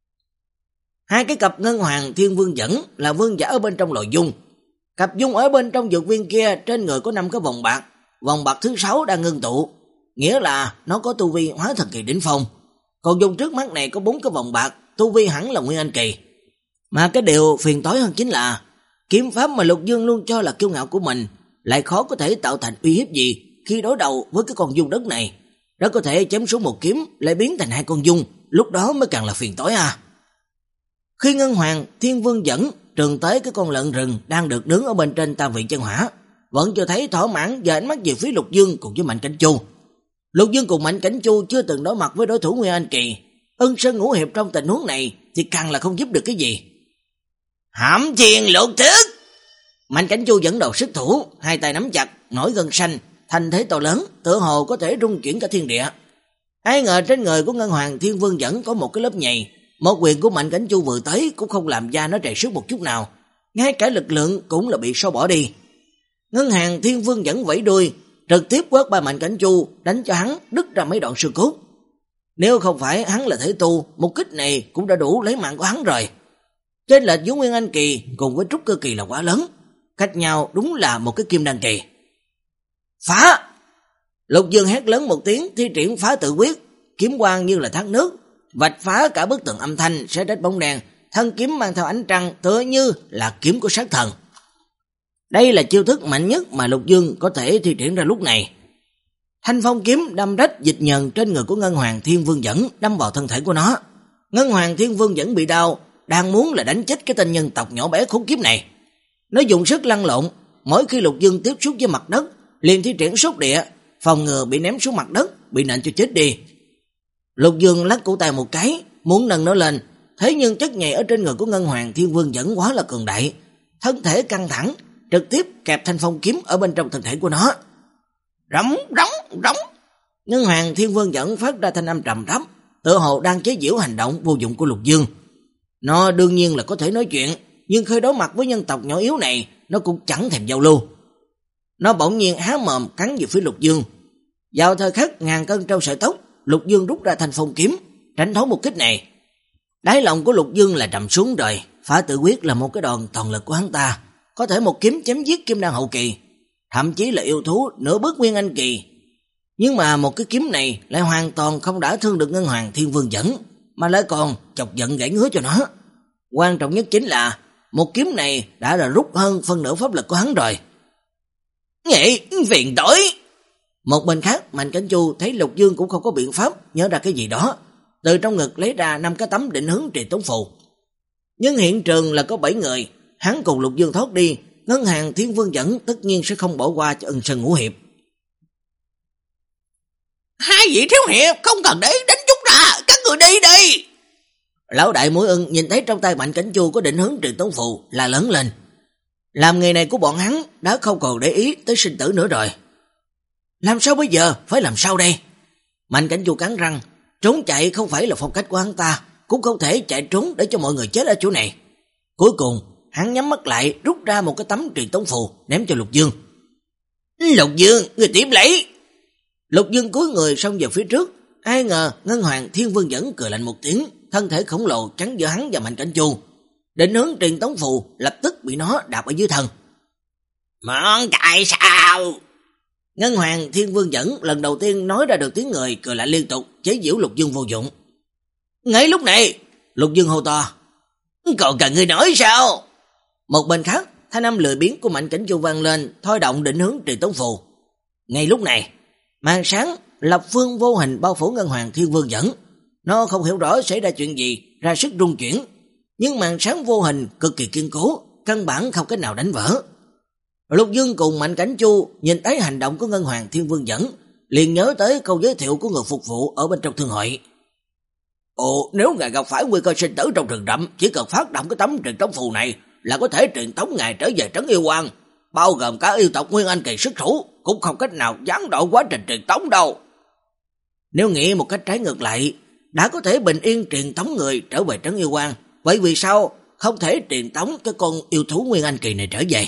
S2: Hai cái cặp Ngân Hoàng Thiên Vương dẫn là vương giả ở bên trong lò dung. Cặp dung ở bên trong dược viên kia trên người có năm cái vòng bạc. Vòng bạc thứ sáu đang ngưng tụ, nghĩa là nó có tu vi hóa thần kỳ đỉnh phong. Còn dung trước mắt này có bốn cái vòng bạc, tu vi hẳn là nguyên anh kỳ. Mà cái điều phiền toái hơn chính là kiếm pháp mà Lục Dương luôn cho là kiêu ngạo của mình lại khó có thể tạo thành uy hiếp gì khi đối đầu với cái con dung đất này. Nó có thể chém xuống một kiếm lại biến thành hai con dung, lúc đó mới càng là phiền toái à. Khi Ngân Hoàng Thiên Vương dẫn trường tới cái con lợn rừng đang được nướng ở bên trên tam vị chân hỏa, vẫn chưa thấy thỏa mãn và ánh mắt về phía Lục Dương cùng với Mạnh Cảnh Chu. Lục Dương cùng Mạnh Cảnh Chu chưa từng đối mặt với đối thủ nguyên anh kỳ, Ân Sơn Ngũ Hiệp trong tình huống này thì càng là không giúp được cái gì. Hãm Thiên Lục Thức! Mạnh Cảnh Chu dẫn đầu xuất thủ, hai tay nắm chặt, nổi gân xanh, thành thế to lớn, tựa hồ có thể rung chuyển cả thiên địa. Ai ngờ trên người của Ngân Hoàng Thiên Vương dẫn có một cái lớp nhầy, một quyền của Mạnh Cảnh Chu vừa tới cũng không làm da nó trầy xước một chút nào, ngay cả lực lượng cũng là bị xóa bỏ đi. Ngân Hoàng Thiên Vương dẫn vẫy đuôi, trực tiếp quét ba Mạnh Cảnh Chu, đánh cho hắn đứt ra mấy đoạn xương cốt.
S1: Nếu không phải hắn là thể tu, một kích này cũng đã đủ lấy mạng của hắn rồi. Trên lệch giữa Nguyên Anh kỳ cùng với Trúc Cơ kỳ là quá lớn, cách nhau đúng là một cái kim đan kỳ. Phá! Lục Dương hét lớn một tiếng, thi triển phá tự quyết, kiếm quang như là thác nước, vạch phá cả bức tường âm thanh, xé rách bóng đèn, thân kiếm mang theo ánh trăng tựa như là kiếm của sát thần. Đây là chiêu thức mạnh nhất mà Lục Dương có thể thi triển ra lúc này. Thanh phong kiếm đâm rách dịch nhờn trên người của Ngân Hoàng Thiên Vương Dẫn, đâm vào thân thể của nó. Ngân Hoàng Thiên Vương Dẫn bị đau, đang muốn là đánh chết cái tên nhân tộc nhỏ bé khốn kiếp này. Nó dùng sức lăn lộn, mỗi khi Lục Dương tiếp xúc với mặt đất, liền thi triển sốt địa, phòng ngừa bị ném xuống mặt đất, bị nện cho chết đi. Lục Dương lắc cổ tay một cái, muốn nâng nó lên, thế nhưng chất nhầy ở trên người của Ngân Hoàng Thiên Vương Dẫn quá là cường đại, thân thể căng thẳng, trực tiếp kẹp thanh phong kiếm ở bên trong thân thể của nó. Rống, rống, rống. Ngân Hoàng Thiên Vương Dẫn phát ra thanh âm trầm thấp, tựa hồ đang chế giễu hành động vô dụng của Lục Dương. Nó đương nhiên là có thể nói chuyện, nhưng khi đối mặt với nhân tộc nhỏ yếu này, nó cũng chẳng thèm giao lưu. Nó bỗng nhiên há mồm cắn về phía Lục Dương. Vào thời khắc ngàn cân treo sợi tóc, Lục Dương rút ra thanh phong kiếm, tránh thoát một kích này. Đáy lòng của Lục Dương là trầm xuống rồi, phá tự quyết là một cái đòn toàn lực của hắn ta, có thể một kiếm chém giết kim đan hậu kỳ, thậm chí là yêu thú nửa bước Nguyên Anh kỳ. Nhưng mà một cái kiếm này lại hoàn toàn không đả thương được Ngân Hoàng Thiên Vương Dẫn, mà lại còn chọc giận gãy ngứa cho nó. Quan trọng nhất chính là một kiếm này đã là rút hơn phân nửa pháp lực của hắn rồi. Nghệ, phiền tối. Một bên khác, Mạnh Cảnh Chu thấy Lục Dương cũng không có biện pháp, nhớ ra cái gì đó, từ trong ngực lấy ra năm cái tấm định hướng truyền tống phù. Nhưng hiện trường là có bảy người, hắn cùng Lục Dương thoát đi, Ngân Hàng Thiên Vương Dẫn tất nhiên sẽ không bỏ qua cho Ân Sơn Ngũ Hiệp.
S2: Hai vị thiếu hiệp không cần để đánh chút ra, các người đi đi.
S1: Lão đại Mũi Ưng nhìn thấy trong tay Mạnh Cảnh Chu có định hướng truyền tống phù là lớn lên. Làm nghề này của bọn hắn đã không còn để ý tới sinh tử nữa rồi. Làm sao bây giờ, phải làm sao đây? Mạnh Cảnh Chu cắn răng, trốn chạy không phải là phong cách của hắn ta, cũng không thể chạy trốn để cho mọi người chết ở chỗ này. Cuối cùng, hắn nhắm mắt lại, rút ra một cái tấm truyền tống phù ném cho Lục Dương.
S2: Lục Dương, người tiếp lấy.
S1: Lục Dương cúi người xông về phía trước, ai ngờ Ngân Hoàng Thiên Vương Dẫn cười lạnh một tiếng, thân thể khổng lồ chắn giữa hắn và Mạnh Cảnh Chu. Định hướng truyền tống phù lập tức bị nó đạp ở dưới thân.
S2: Món chạy sao?
S1: Ngân Hoàng Thiên Vương Dẫn lần đầu tiên nói ra được tiếng người, cười lạnh liên tục, chế giễu Lục Dương vô dụng. Ngay lúc này, Lục Dương hô to.
S2: Còn cần người nói sao?
S1: Một bên khác, thanh âm lười biếng của Mạnh Cảnh Chu vang lên, thôi động định hướng truyền tống phù. Ngay lúc này, màn sáng lập phương vô hình bao phủ Ngân Hoàng Thiên Vương Dẫn. Nó không hiểu rõ xảy ra chuyện gì, ra sức rung chuyển, nhưng màn sáng vô hình cực kỳ kiên cố, căn bản không cách nào đánh vỡ. Lục Dương cùng Mạnh Cảnh Chu nhìn thấy hành động của Ngân Hoàng Thiên Vương Dẫn, liền nhớ tới câu giới thiệu của người phục vụ ở bên trong thương hội. Ồ, nếu ngài gặp phải nguy cơ sinh tử trong rừng rậm, chỉ cần phát động cái tấm truyền tống phù này là có thể truyền tống ngài trở về trấn Yêu Quang, bao gồm cả yêu tộc Nguyên Anh kỳ xuất thủ, cũng không cách nào gián đoạn quá trình truyền tống đâu. Nếu nghĩ một cách trái ngược lại, đã có thể bình yên truyền tống người trở về trấn Yêu Quang, vậy vì sao không thể truyền tống cái con yêu thú Nguyên Anh kỳ này trở về?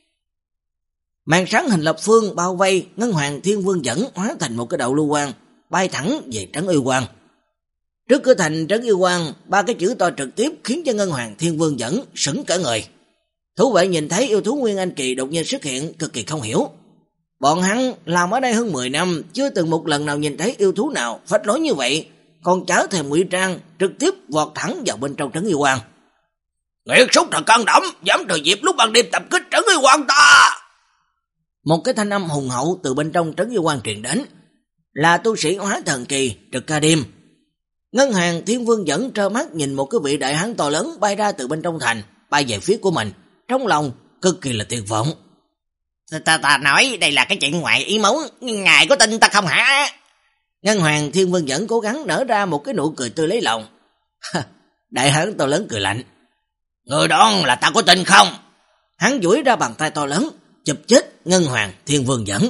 S1: Màn sáng hình lập phương bao vây Ngân Hoàng Thiên Vương Dẫn hóa thành một cái đạo lưu quang, bay thẳng về trấn Yêu Quang. Trước cửa thành trấn Yêu Quang, ba cái chữ to trực tiếp khiến cho Ngân Hoàng Thiên Vương Dẫn sững cả người. Thú vệ nhìn thấy yêu thú Nguyên Anh kỳ đột nhiên xuất hiện, cực kỳ không hiểu. Bọn hắn làm ở đây hơn mười năm, chưa từng một lần nào nhìn thấy yêu thú nào phách lối như vậy, còn chả thèm ngụy trang, trực tiếp vọt thẳng vào bên trong trấn Yêu Quang.
S2: Nghiệt súc thật can đảm, dám thời dịp lúc ban đêm tập kích trấn Yêu Quang ta.
S1: Một cái thanh âm hùng hậu từ bên trong trấn Yêu Quang truyền đến, là tu sĩ hóa thần kỳ Trực Ca Đêm. Ngân Hàng Thiên Vương Dẫn trơ mắt nhìn một cái vị đại hán to lớn bay ra từ bên trong thành, bay về phía của mình, trong lòng cực kỳ là tuyệt vọng.
S2: Ta ta nói đây là cái chuyện ngoại ý muốn, ngài có tin ta không hả?
S1: Ngân Hoàng Thiên Vương Dẫn cố gắng nở ra một cái nụ cười tươi lấy lòng. Đại hán to lớn cười lạnh.
S2: Người đoán là ta có tin không?
S1: Hắn duỗi ra bàn tay to lớn, chụp chết Ngân Hoàng Thiên Vương Dẫn.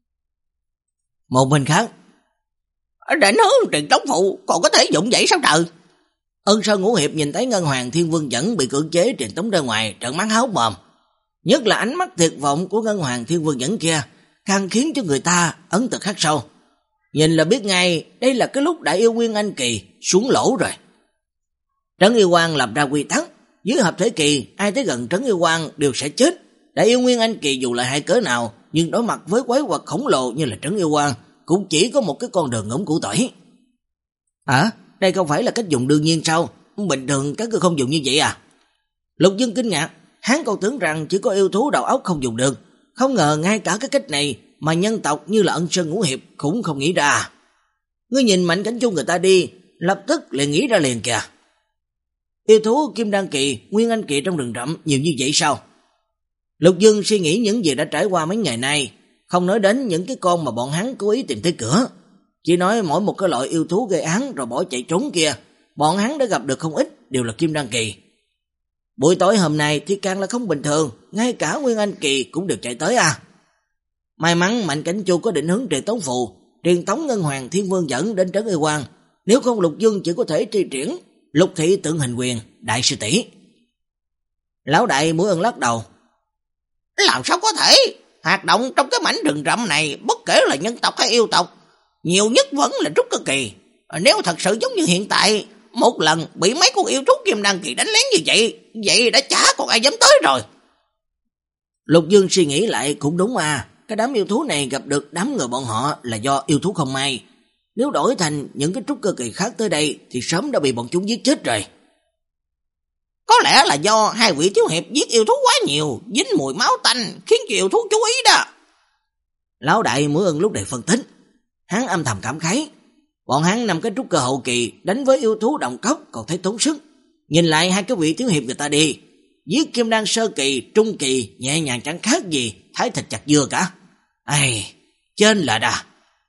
S1: Một bên khác,
S2: định hướng truyền tống phụ còn có thể dụng vậy sao trời?
S1: Ân Sơn Ngũ Hiệp nhìn thấy Ngân Hoàng Thiên Vương Dẫn bị cưỡng chế truyền tống ra ngoài, trợn mắt há mồm. Nhất là ánh mắt tuyệt vọng của Ngân Hoàng Thiên Vương Dẫn kia, càng khiến cho người ta ấn tượng khắc sâu.
S2: Nhìn là biết ngay, đây là cái lúc Đại Yêu Nguyên Anh Kỳ xuống lỗ rồi. Trấn Yêu Quang lập ra quy tắc, dưới hợp thể kỳ, ai tới gần Trấn Yêu Quang đều sẽ chết. Đại Yêu Nguyên Anh Kỳ dù là hai cỡ nào, nhưng đối mặt với quái vật khổng lồ như là Trấn Yêu Quang, cũng chỉ có một cái con đường ngỗng củ tỏi. À, đây không phải là cách dùng đương nhiên sao? Bình thường các ngươi không dùng như vậy à? Lục Dương kinh ngạc, hắn còn tưởng rằng chỉ có yêu thú đầu óc không dùng được, không ngờ ngay cả cái cách này mà nhân tộc như là Ân Sơn Ngũ Hiệp cũng không nghĩ ra. Ngươi nhìn Mạnh Cảnh Chu người ta đi, lập tức liền nghĩ ra liền kìa. Yêu thú Kim Đan Kỳ, Nguyên Anh Kỳ trong rừng rậm nhiều như vậy sao? Lục Dương suy nghĩ những gì đã trải qua mấy ngày nay, không nói đến những cái con mà bọn hắn cố ý tìm tới cửa, chỉ nói mỗi một cái loại yêu thú gây án rồi bỏ chạy trốn kia, bọn hắn đã gặp được không ít đều là Kim Đan Kỳ. Buổi tối hôm nay thì càng là không bình thường, ngay cả Nguyên Anh Kỳ cũng được chạy tới à. May mắn Mạnh Cảnh Chu có định hướng truyền tống phù, truyền tống Ngân Hoàng Thiên Vương dẫn đến Trấn Yêu Quang, nếu không Lục Dương chỉ có thể tri triển Lục Thị Tượng Hình Quyền, đại sư tỷ. Lão đại Mũi Ân lắc đầu. Làm sao có thể? Hoạt động trong cái mảnh rừng rậm này, bất kể là nhân tộc hay yêu tộc, nhiều nhất vẫn là trúc cơ kỳ. Nếu thật sự giống như hiện tại, một lần bị mấy con yêu thú Kim Đan Kỳ đánh lén như vậy, vậy đã chả còn ai dám tới rồi. Lục Dương suy nghĩ lại cũng đúng à, cái đám yêu thú này gặp được đám người bọn họ là do yêu thú không may. Nếu đổi thành những cái trúc cơ kỳ khác tới đây thì sớm đã bị bọn chúng giết chết rồi. Có lẽ là do hai vị thiếu hiệp giết yêu thú quá nhiều, dính mùi máu tanh, khiến cho yêu thú chú ý đó. Lão đại Mũi Ân lúc này phân tích, hắn âm thầm cảm khái. Bọn hắn nằm cái trúc cơ hậu kỳ đánh với yêu thú đồng cốc còn thấy tốn sức. Nhìn lại hai cái vị thiếu hiệp người ta đi, giết Kim Đan sơ kỳ, trung kỳ nhẹ nhàng chẳng khác gì thái thịt chặt dưa cả. Ai, trên là đà.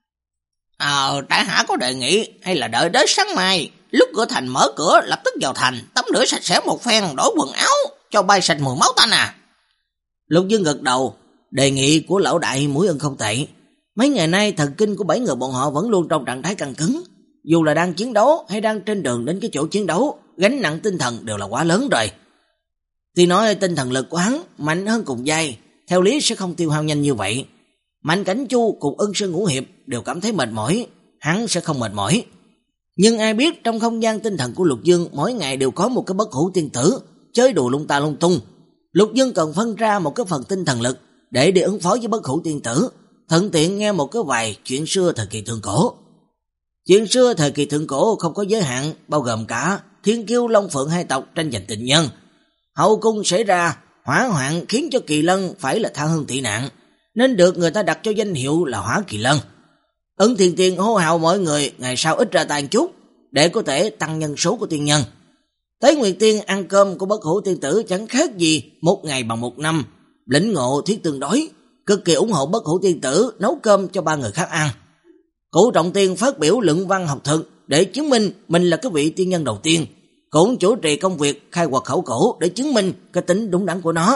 S2: Ờ, tại hạ có đề nghị hay là đợi đến sáng mai, lúc cửa thành mở cửa lập tức vào thành, tắm rửa sạch sẽ một phen, đổi quần áo cho bay sạch mùi máu tanh à. Lục Dương gật đầu, đề nghị của lão đại Mũi Ân không tệ. Mấy ngày nay thần kinh của bảy người bọn họ vẫn luôn trong trạng thái căng cứng, dù là đang chiến đấu hay đang trên đường đến cái chỗ chiến đấu, gánh nặng tinh thần đều là quá lớn rồi. Thì nói tinh thần lực của hắn mạnh hơn cùng giai, theo lý sẽ không tiêu hao nhanh như vậy. Mạnh Cảnh Chu cùng Ân Sơn Ngũ Hiệp đều cảm thấy mệt mỏi, hắn sẽ không mệt mỏi. Nhưng ai biết trong không gian tinh thần của Lục Dương mỗi ngày đều có một cái bất hủ tiên tử chơi đùa lung ta lung tung. Lục Dương cần phân ra một cái phần tinh thần lực để để ứng phó với bất hủ tiên tử, thuận tiện nghe một cái vài chuyện xưa thời kỳ thượng cổ. Chuyện xưa thời kỳ thượng cổ không có giới hạn, bao gồm cả Thiên Kiêu Long Phượng hai tộc tranh giành tình nhân. Hậu cung xảy ra hỏa hoạn khiến cho Kỳ Lân phải là tha hương tị nạn, nên được người ta đặt cho danh hiệu là Hỏa Kỳ Lân. Ấn Thiên Tiên hô hào mọi người ngày sau ít ra tay chút để có thể tăng nhân số của tiên nhân. Tế Nguyệt Tiên ăn cơm của bất hủ tiên tử chẳng khác gì một ngày bằng một năm, lĩnh ngộ thiết tương đối, cực kỳ ủng hộ bất hủ tiên tử nấu cơm cho ba người khác ăn. Cụ Trọng Tiên phát biểu luận văn học thực để chứng minh mình là cái vị tiên nhân đầu tiên, cũng chủ trì công việc khai quật khẩu cổ để chứng minh cái tính đúng đắn của nó.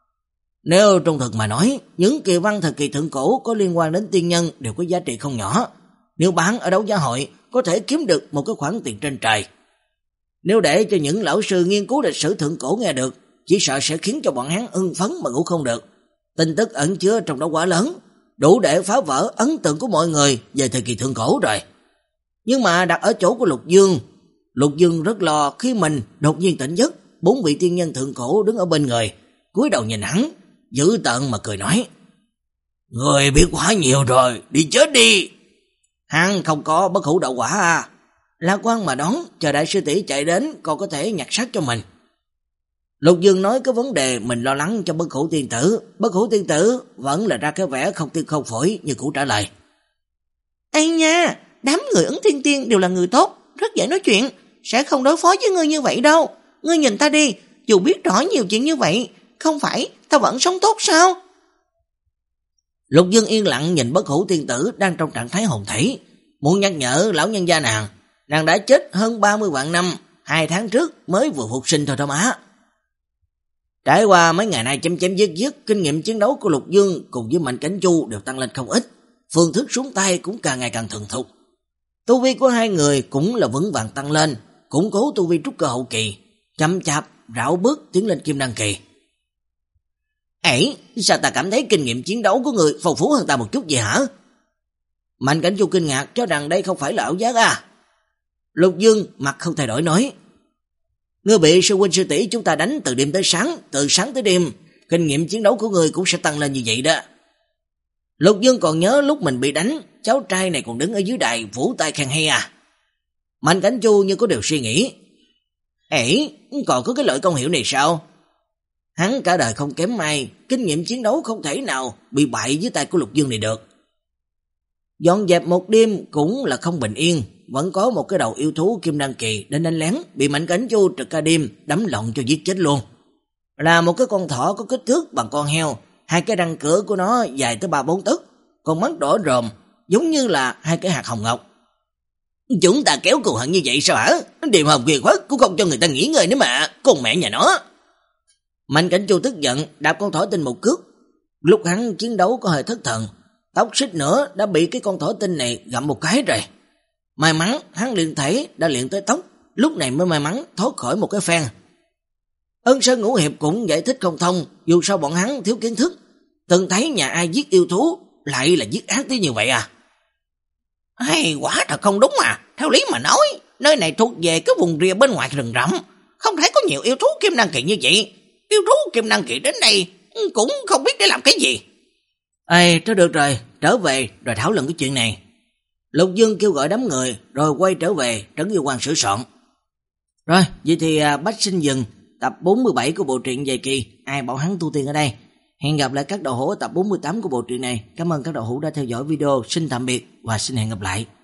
S2: Nếu trung thực mà nói, những kỳ văn thời kỳ thượng cổ có liên quan đến tiên nhân đều có giá trị không nhỏ. Nếu bán ở đấu giá hội có thể kiếm được một cái khoản tiền trên trời. Nếu để cho những lão sư nghiên cứu lịch sử thượng cổ nghe được, chỉ sợ sẽ khiến cho bọn hắn hưng phấn mà ngủ không được. Tin tức ẩn chứa trong đó quá lớn, đủ để phá vỡ ấn tượng của mọi người về thời kỳ thượng cổ rồi. Nhưng mà đặt ở chỗ của Lục Dương, Lục Dương rất lo khi mình đột nhiên tỉnh giấc, bốn vị tiên nhân thượng cổ đứng ở bên người, cúi đầu nhìn hắn, dữ tợn mà cười nói: "Người biết quá nhiều rồi, đi chết đi." Hắn không có bất hủ đạo quả à. La Quang mà đón, chờ đại sư tỷ chạy đến còn có thể nhặt xác cho mình. Lục Dương nói cái vấn đề mình lo lắng cho bất hủ tiên tử, bất hủ tiên tử vẫn là ra cái vẻ không tiên không phổi như cũ trả lời: "Ây nha, đám người Ấn Thiên Tiên đều là người tốt, rất dễ nói chuyện, sẽ không đối phó với ngươi như vậy đâu. Ngươi nhìn ta đi, dù biết rõ nhiều chuyện như vậy, không phải ta vẫn sống tốt sao?" Lục Dương yên lặng nhìn bất hủ tiên tử đang trong trạng thái hồn thể, muốn nhắc nhở lão nhân gia nàng, nàng đã chết hơn ba mươi vạn năm, hai tháng trước mới vừa phục sinh thôi đó má. Trải qua mấy ngày nay chém chém giết giết, kinh nghiệm chiến đấu của Lục Dương cùng với Mạnh Cảnh Chu đều tăng lên không ít, phương thức xuống tay cũng càng ngày càng thuần thục. Tu vi của hai người cũng là vững vàng tăng lên, củng cố tu vi trúc cơ hậu kỳ, chậm chạp rảo bước tiến lên kim đan kỳ. "Ấy, sao ta cảm thấy kinh nghiệm chiến đấu của người phong phú hơn ta một chút vậy hả?"
S1: Mạnh Cảnh Chu kinh ngạc cho rằng đây không phải là ảo giác à. Lục Dương mặt không thay đổi nói, ngươi bị sư huynh sư tỷ chúng ta đánh từ đêm tới sáng, từ sáng tới đêm, kinh nghiệm chiến đấu của ngươi cũng sẽ tăng lên như vậy đó. Lục Dương còn nhớ lúc mình bị đánh, cháu trai này còn đứng ở dưới đài vỗ tay khen hay à. Mạnh Cảnh Chu như có điều suy nghĩ, ê, còn có cái loại công hiệu này sao? Hắn cả đời không kém ai, kinh nghiệm chiến đấu không thể nào bị bại dưới tay của Lục Dương này được. Dọn dẹp một đêm cũng là không bình yên, vẫn có một cái đầu yêu thú kim đan kỳ đến đánh lén, bị Mạnh Cảnh Chu trực ca đêm đấm lộn cho giết chết luôn. Là một cái con thỏ có kích thước bằng con heo, hai cái răng cửa của nó dài tới ba bốn tấc, con mắt đỏ ròm giống như là hai cái hạt hồng ngọc. Chúng ta kéo cừu hận như vậy sao hả? Điềm hồng quyền khuất cũng không cho người ta nghỉ ngơi nữa mà, con mẹ nhà nó. Mạnh Cảnh Chu tức giận đạp con thỏ tinh một cước. Lúc hắn chiến đấu có hơi thất thần, tóc xích nữa đã bị cái con thỏ tinh này gặm một cái rồi. May mắn hắn luyện thể đã luyện tới tóc, lúc này mới may mắn thoát khỏi một cái phen. Ân Sơn Ngũ Hiệp cũng giải thích không thông, dù sao bọn hắn thiếu kiến thức, từng thấy nhà ai giết yêu thú lại là giết ác tới như vậy à.
S2: Hay quá thật không đúng à, theo lý mà nói, nơi này thuộc về cái vùng rìa bên ngoài rừng rậm, không thấy có nhiều yêu thú kim đan kỳ như vậy. Yêu thú kim đan kỳ đến đây cũng không biết để làm cái gì.
S1: Ê, thôi được rồi, trở về rồi thảo luận cái chuyện này. Lục Dương kêu gọi đám người rồi quay trở về Trấn Yêu Quan sửa soạn. Rồi, vậy thì à, Bách Sinh Dừng tập bốn mươi bảy của bộ truyện Dày Kỳ, ai bảo hắn tu tiên ở đây. Hẹn gặp lại các đầu hữu ở tập bốn mươi tám của bộ truyện này. Cảm ơn các đầu hữu đã theo dõi video, xin tạm biệt và xin hẹn gặp lại.